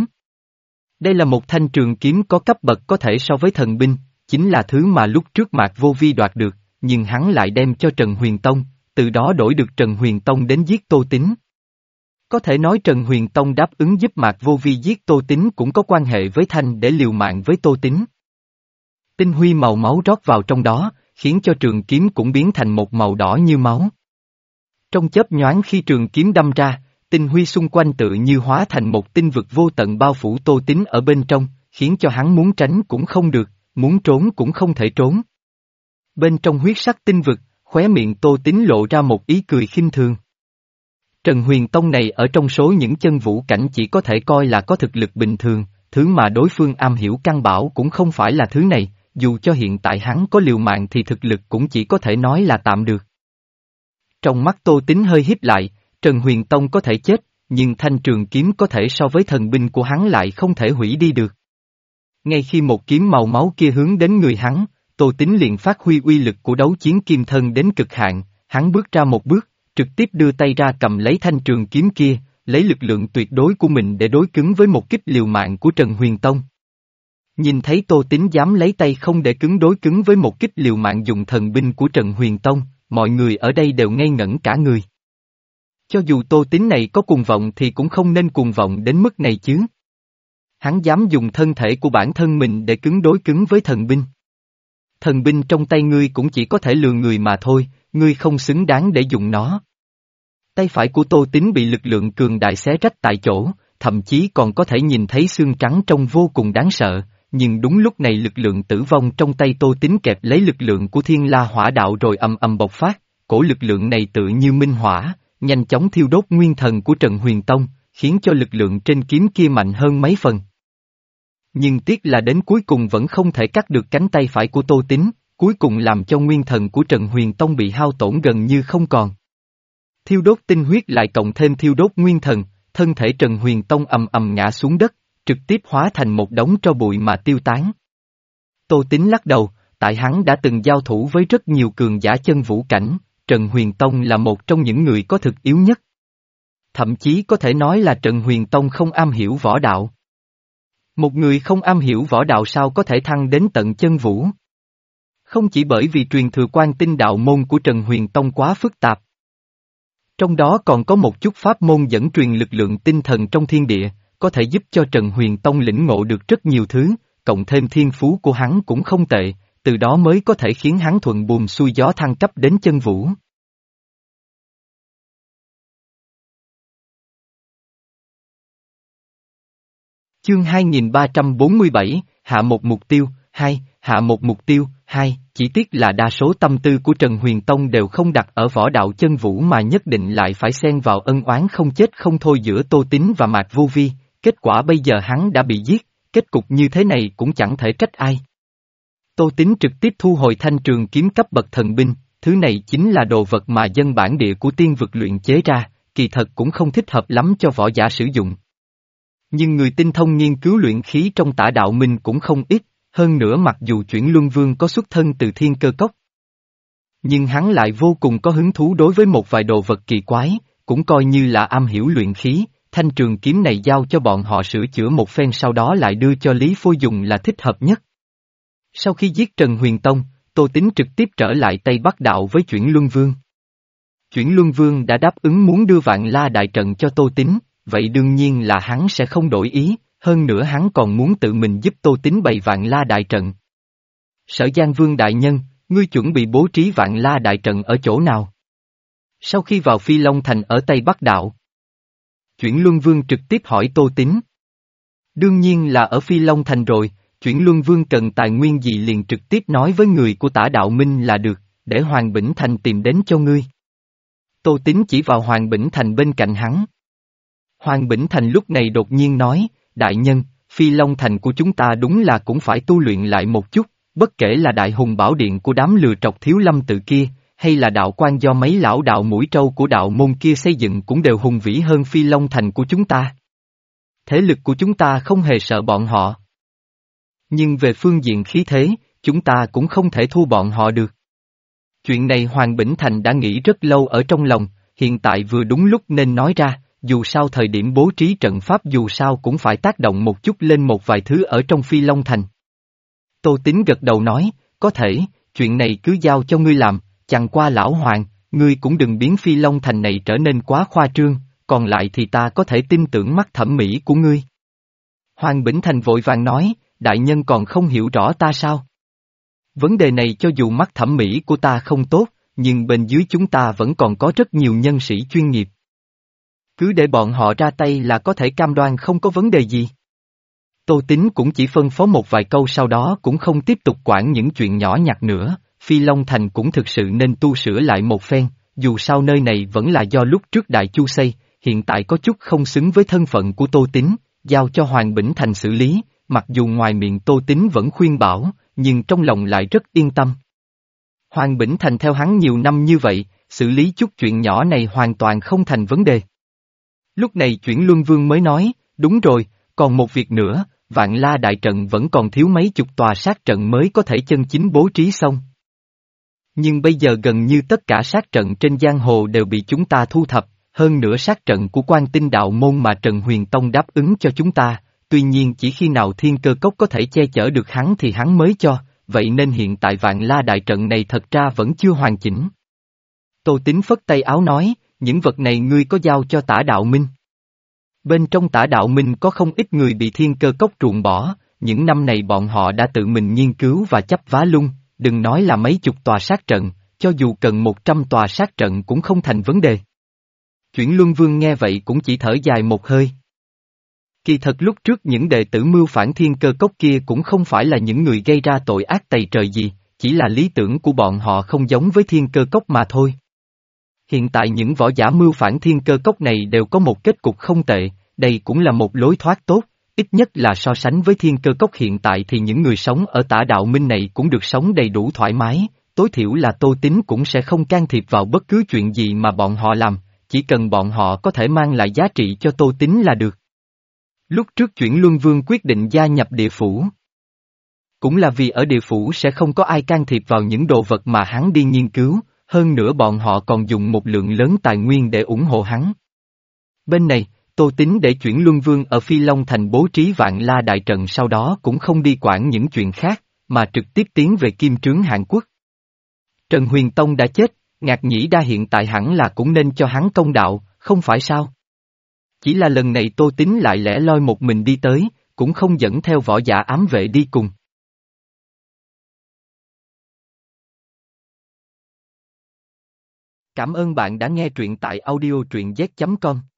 Đây là một thanh trường kiếm có cấp bậc có thể so với thần binh, chính là thứ mà lúc trước Mạc Vô Vi đoạt được, nhưng hắn lại đem cho Trần Huyền Tông, từ đó đổi được Trần Huyền Tông đến giết Tô Tín. Có thể nói Trần Huyền Tông đáp ứng giúp Mạc Vô Vi giết Tô Tín cũng có quan hệ với Thanh để liều mạng với Tô Tín. Tinh huy màu máu rót vào trong đó, khiến cho trường kiếm cũng biến thành một màu đỏ như máu. Trong chớp nhoáng khi trường kiếm đâm ra, tinh huy xung quanh tự như hóa thành một tinh vực vô tận bao phủ Tô Tín ở bên trong, khiến cho hắn muốn tránh cũng không được, muốn trốn cũng không thể trốn. Bên trong huyết sắc tinh vực, khóe miệng Tô Tín lộ ra một ý cười khinh thường. Trần Huyền Tông này ở trong số những chân vũ cảnh chỉ có thể coi là có thực lực bình thường, thứ mà đối phương am hiểu căn bảo cũng không phải là thứ này, dù cho hiện tại hắn có liều mạng thì thực lực cũng chỉ có thể nói là tạm được. Trong mắt Tô Tín hơi híp lại, Trần Huyền Tông có thể chết, nhưng thanh trường kiếm có thể so với thần binh của hắn lại không thể hủy đi được. Ngay khi một kiếm màu máu kia hướng đến người hắn, Tô Tín liền phát huy uy lực của đấu chiến kim thân đến cực hạn, hắn bước ra một bước, trực tiếp đưa tay ra cầm lấy thanh trường kiếm kia, lấy lực lượng tuyệt đối của mình để đối cứng với một kích liều mạng của Trần Huyền Tông. Nhìn thấy Tô Tín dám lấy tay không để cứng đối cứng với một kích liều mạng dùng thần binh của Trần Huyền Tông, mọi người ở đây đều ngây ngẩn cả người. Cho dù Tô Tín này có cuồng vọng thì cũng không nên cuồng vọng đến mức này chứ. Hắn dám dùng thân thể của bản thân mình để cứng đối cứng với thần binh. Thần binh trong tay ngươi cũng chỉ có thể lừa người mà thôi, ngươi không xứng đáng để dùng nó. Tay phải của Tô Tín bị lực lượng cường đại xé rách tại chỗ, thậm chí còn có thể nhìn thấy xương trắng trông vô cùng đáng sợ, nhưng đúng lúc này lực lượng tử vong trong tay Tô Tín kẹp lấy lực lượng của Thiên La Hỏa Đạo rồi ầm ầm bộc phát, cổ lực lượng này tự như minh hỏa, nhanh chóng thiêu đốt nguyên thần của Trần Huyền Tông, khiến cho lực lượng trên kiếm kia mạnh hơn mấy phần. Nhưng tiếc là đến cuối cùng vẫn không thể cắt được cánh tay phải của Tô Tín, cuối cùng làm cho nguyên thần của Trần Huyền Tông bị hao tổn gần như không còn. Thiêu đốt tinh huyết lại cộng thêm thiêu đốt nguyên thần, thân thể Trần Huyền Tông ầm ầm ngã xuống đất, trực tiếp hóa thành một đống tro bụi mà tiêu tán. Tô Tín lắc đầu, tại hắn đã từng giao thủ với rất nhiều cường giả chân vũ cảnh, Trần Huyền Tông là một trong những người có thực yếu nhất. Thậm chí có thể nói là Trần Huyền Tông không am hiểu võ đạo. Một người không am hiểu võ đạo sao có thể thăng đến tận chân vũ? Không chỉ bởi vì truyền thừa quan tinh đạo môn của Trần Huyền Tông quá phức tạp. Trong đó còn có một chút pháp môn dẫn truyền lực lượng tinh thần trong thiên địa, có thể giúp cho Trần Huyền Tông lĩnh ngộ được rất nhiều thứ, cộng thêm thiên phú của hắn cũng không tệ, từ đó mới có thể khiến hắn thuận buồm xuôi gió thăng cấp đến chân vũ. Chương hai nghìn ba trăm bốn mươi bảy, hạ một mục tiêu, hai, hạ một mục tiêu, hai, chỉ tiếc là đa số tâm tư của Trần Huyền Tông đều không đặt ở võ đạo chân vũ mà nhất định lại phải xen vào ân oán không chết không thôi giữa Tô Tín và Mạc Vô Vi, kết quả bây giờ hắn đã bị giết, kết cục như thế này cũng chẳng thể trách ai. Tô Tín trực tiếp thu hồi thanh trường kiếm cấp bậc thần binh, thứ này chính là đồ vật mà dân bản địa của tiên vực luyện chế ra, kỳ thật cũng không thích hợp lắm cho võ giả sử dụng. Nhưng người tinh thông nghiên cứu luyện khí trong Tả Đạo Minh cũng không ít, hơn nữa mặc dù Chuyển Luân Vương có xuất thân từ Thiên Cơ Cốc. Nhưng hắn lại vô cùng có hứng thú đối với một vài đồ vật kỳ quái, cũng coi như là am hiểu luyện khí, thanh trường kiếm này giao cho bọn họ sửa chữa một phen sau đó lại đưa cho Lý Phôi dùng là thích hợp nhất. Sau khi giết Trần Huyền Tông, Tô Tín trực tiếp trở lại Tây Bắc Đạo với Chuyển Luân Vương. Chuyển Luân Vương đã đáp ứng muốn đưa Vạn La Đại Trận cho Tô Tín, vậy đương nhiên là hắn sẽ không đổi ý, hơn nữa hắn còn muốn tự mình giúp Tô Tín bày Vạn La Đại Trận. Sở Giang Vương Đại Nhân, ngươi chuẩn bị bố trí Vạn La Đại Trận ở chỗ nào? Sau khi vào Phi Long Thành ở Tây Bắc Đạo, Chuyển Luân Vương trực tiếp hỏi Tô Tín. Đương nhiên là ở Phi Long Thành rồi, Chuyển Luân Vương cần tài nguyên gì liền trực tiếp nói với người của Tả Đạo Minh là được, để Hoàng Bỉnh Thành tìm đến cho ngươi. Tô Tín chỉ vào Hoàng Bỉnh Thành bên cạnh hắn. Hoàng Bỉnh Thành lúc này đột nhiên nói, đại nhân, Phi Long Thành của chúng ta đúng là cũng phải tu luyện lại một chút, bất kể là Đại Hùng Bảo Điện của đám lừa trọc Thiếu Lâm tự kia, hay là đạo quan do mấy lão đạo mũi trâu của đạo môn kia xây dựng cũng đều hùng vĩ hơn Phi Long Thành của chúng ta. Thế lực của chúng ta không hề sợ bọn họ. Nhưng về phương diện khí thế, chúng ta cũng không thể thua bọn họ được. Chuyện này Hoàng Bỉnh Thành đã nghĩ rất lâu ở trong lòng, hiện tại vừa đúng lúc nên nói ra, dù sao thời điểm bố trí trận pháp dù sao cũng phải tác động một chút lên một vài thứ ở trong Phi Long Thành. Tô Tín gật đầu nói, có thể, chuyện này cứ giao cho ngươi làm, chẳng qua lão Hoàng, ngươi cũng đừng biến Phi Long Thành này trở nên quá khoa trương, còn lại thì ta có thể tin tưởng mắt thẩm mỹ của ngươi. Hoàng Bỉnh Thành vội vàng nói, đại nhân còn không hiểu rõ ta sao? Vấn đề này cho dù mắt thẩm mỹ của ta không tốt, nhưng bên dưới chúng ta vẫn còn có rất nhiều nhân sĩ chuyên nghiệp. Cứ để bọn họ ra tay là có thể cam đoan không có vấn đề gì. Tô Tín cũng chỉ phân phó một vài câu sau đó cũng không tiếp tục quản những chuyện nhỏ nhặt nữa, Phi Long Thành cũng thực sự nên tu sửa lại một phen, dù sao nơi này vẫn là do lúc trước Đại Chu xây, hiện tại có chút không xứng với thân phận của Tô Tín, giao cho Hoàng Bỉnh Thành xử lý, mặc dù ngoài miệng Tô Tín vẫn khuyên bảo, nhưng trong lòng lại rất yên tâm. Hoàng Bỉnh Thành theo hắn nhiều năm như vậy, xử lý chút chuyện nhỏ này hoàn toàn không thành vấn đề. Lúc này Chuyển Luân Vương mới nói, đúng rồi, còn một việc nữa, Vạn La Đại Trận vẫn còn thiếu mấy chục tòa sát trận mới có thể chân chính bố trí xong. Nhưng bây giờ gần như tất cả sát trận trên giang hồ đều bị chúng ta thu thập, hơn nữa sát trận của Quan Tinh Đạo Môn mà Trần Huyền Tông đáp ứng cho chúng ta, tuy nhiên chỉ khi nào Thiên Cơ Cốc có thể che chở được hắn thì hắn mới cho, vậy nên hiện tại Vạn La Đại Trận này thật ra vẫn chưa hoàn chỉnh. Tô Tín phất tay áo nói, những vật này ngươi có giao cho Tả Đạo Minh. Bên trong Tả Đạo Minh có không ít người bị Thiên Cơ Cốc ruồng bỏ, những năm này bọn họ đã tự mình nghiên cứu và chấp vá lung, đừng nói là mấy chục tòa sát trận, cho dù cần một trăm tòa sát trận cũng không thành vấn đề. Chuyển Luân Vương nghe vậy cũng chỉ thở dài một hơi. Kỳ thật lúc trước những đệ tử mưu phản thiên cơ cốc kia cũng không phải là những người gây ra tội ác tày trời gì, chỉ là lý tưởng của bọn họ không giống với thiên cơ cốc mà thôi. Hiện tại những võ giả mưu phản thiên cơ cốc này đều có một kết cục không tệ, đây cũng là một lối thoát tốt, ít nhất là so sánh với thiên cơ cốc hiện tại thì những người sống ở Tả Đạo Minh này cũng được sống đầy đủ thoải mái, tối thiểu là Tô Tín cũng sẽ không can thiệp vào bất cứ chuyện gì mà bọn họ làm, chỉ cần bọn họ có thể mang lại giá trị cho Tô Tín là được. Lúc trước chuyển Luân Vương quyết định gia nhập địa phủ. Cũng là vì ở địa phủ sẽ không có ai can thiệp vào những đồ vật mà hắn đi nghiên cứu, hơn nữa bọn họ còn dùng một lượng lớn tài nguyên để ủng hộ hắn. Bên này, Tô Tín để chuyển Luân Vương ở Phi Long Thành bố trí Vạn La Đại Trận sau đó cũng không đi quản những chuyện khác, mà trực tiếp tiến về Kim Trướng Hàn Quốc. Trần Huyền Tông đã chết, Ngạc Nhĩ Đa hiện tại hẳn là cũng nên cho hắn công đạo, không phải sao? Chỉ là lần này Tô Tín lại lẻ loi một mình đi tới, cũng không dẫn theo võ giả ám vệ đi cùng. Cảm ơn bạn đã nghe truyện tại audio truyện z chấm com.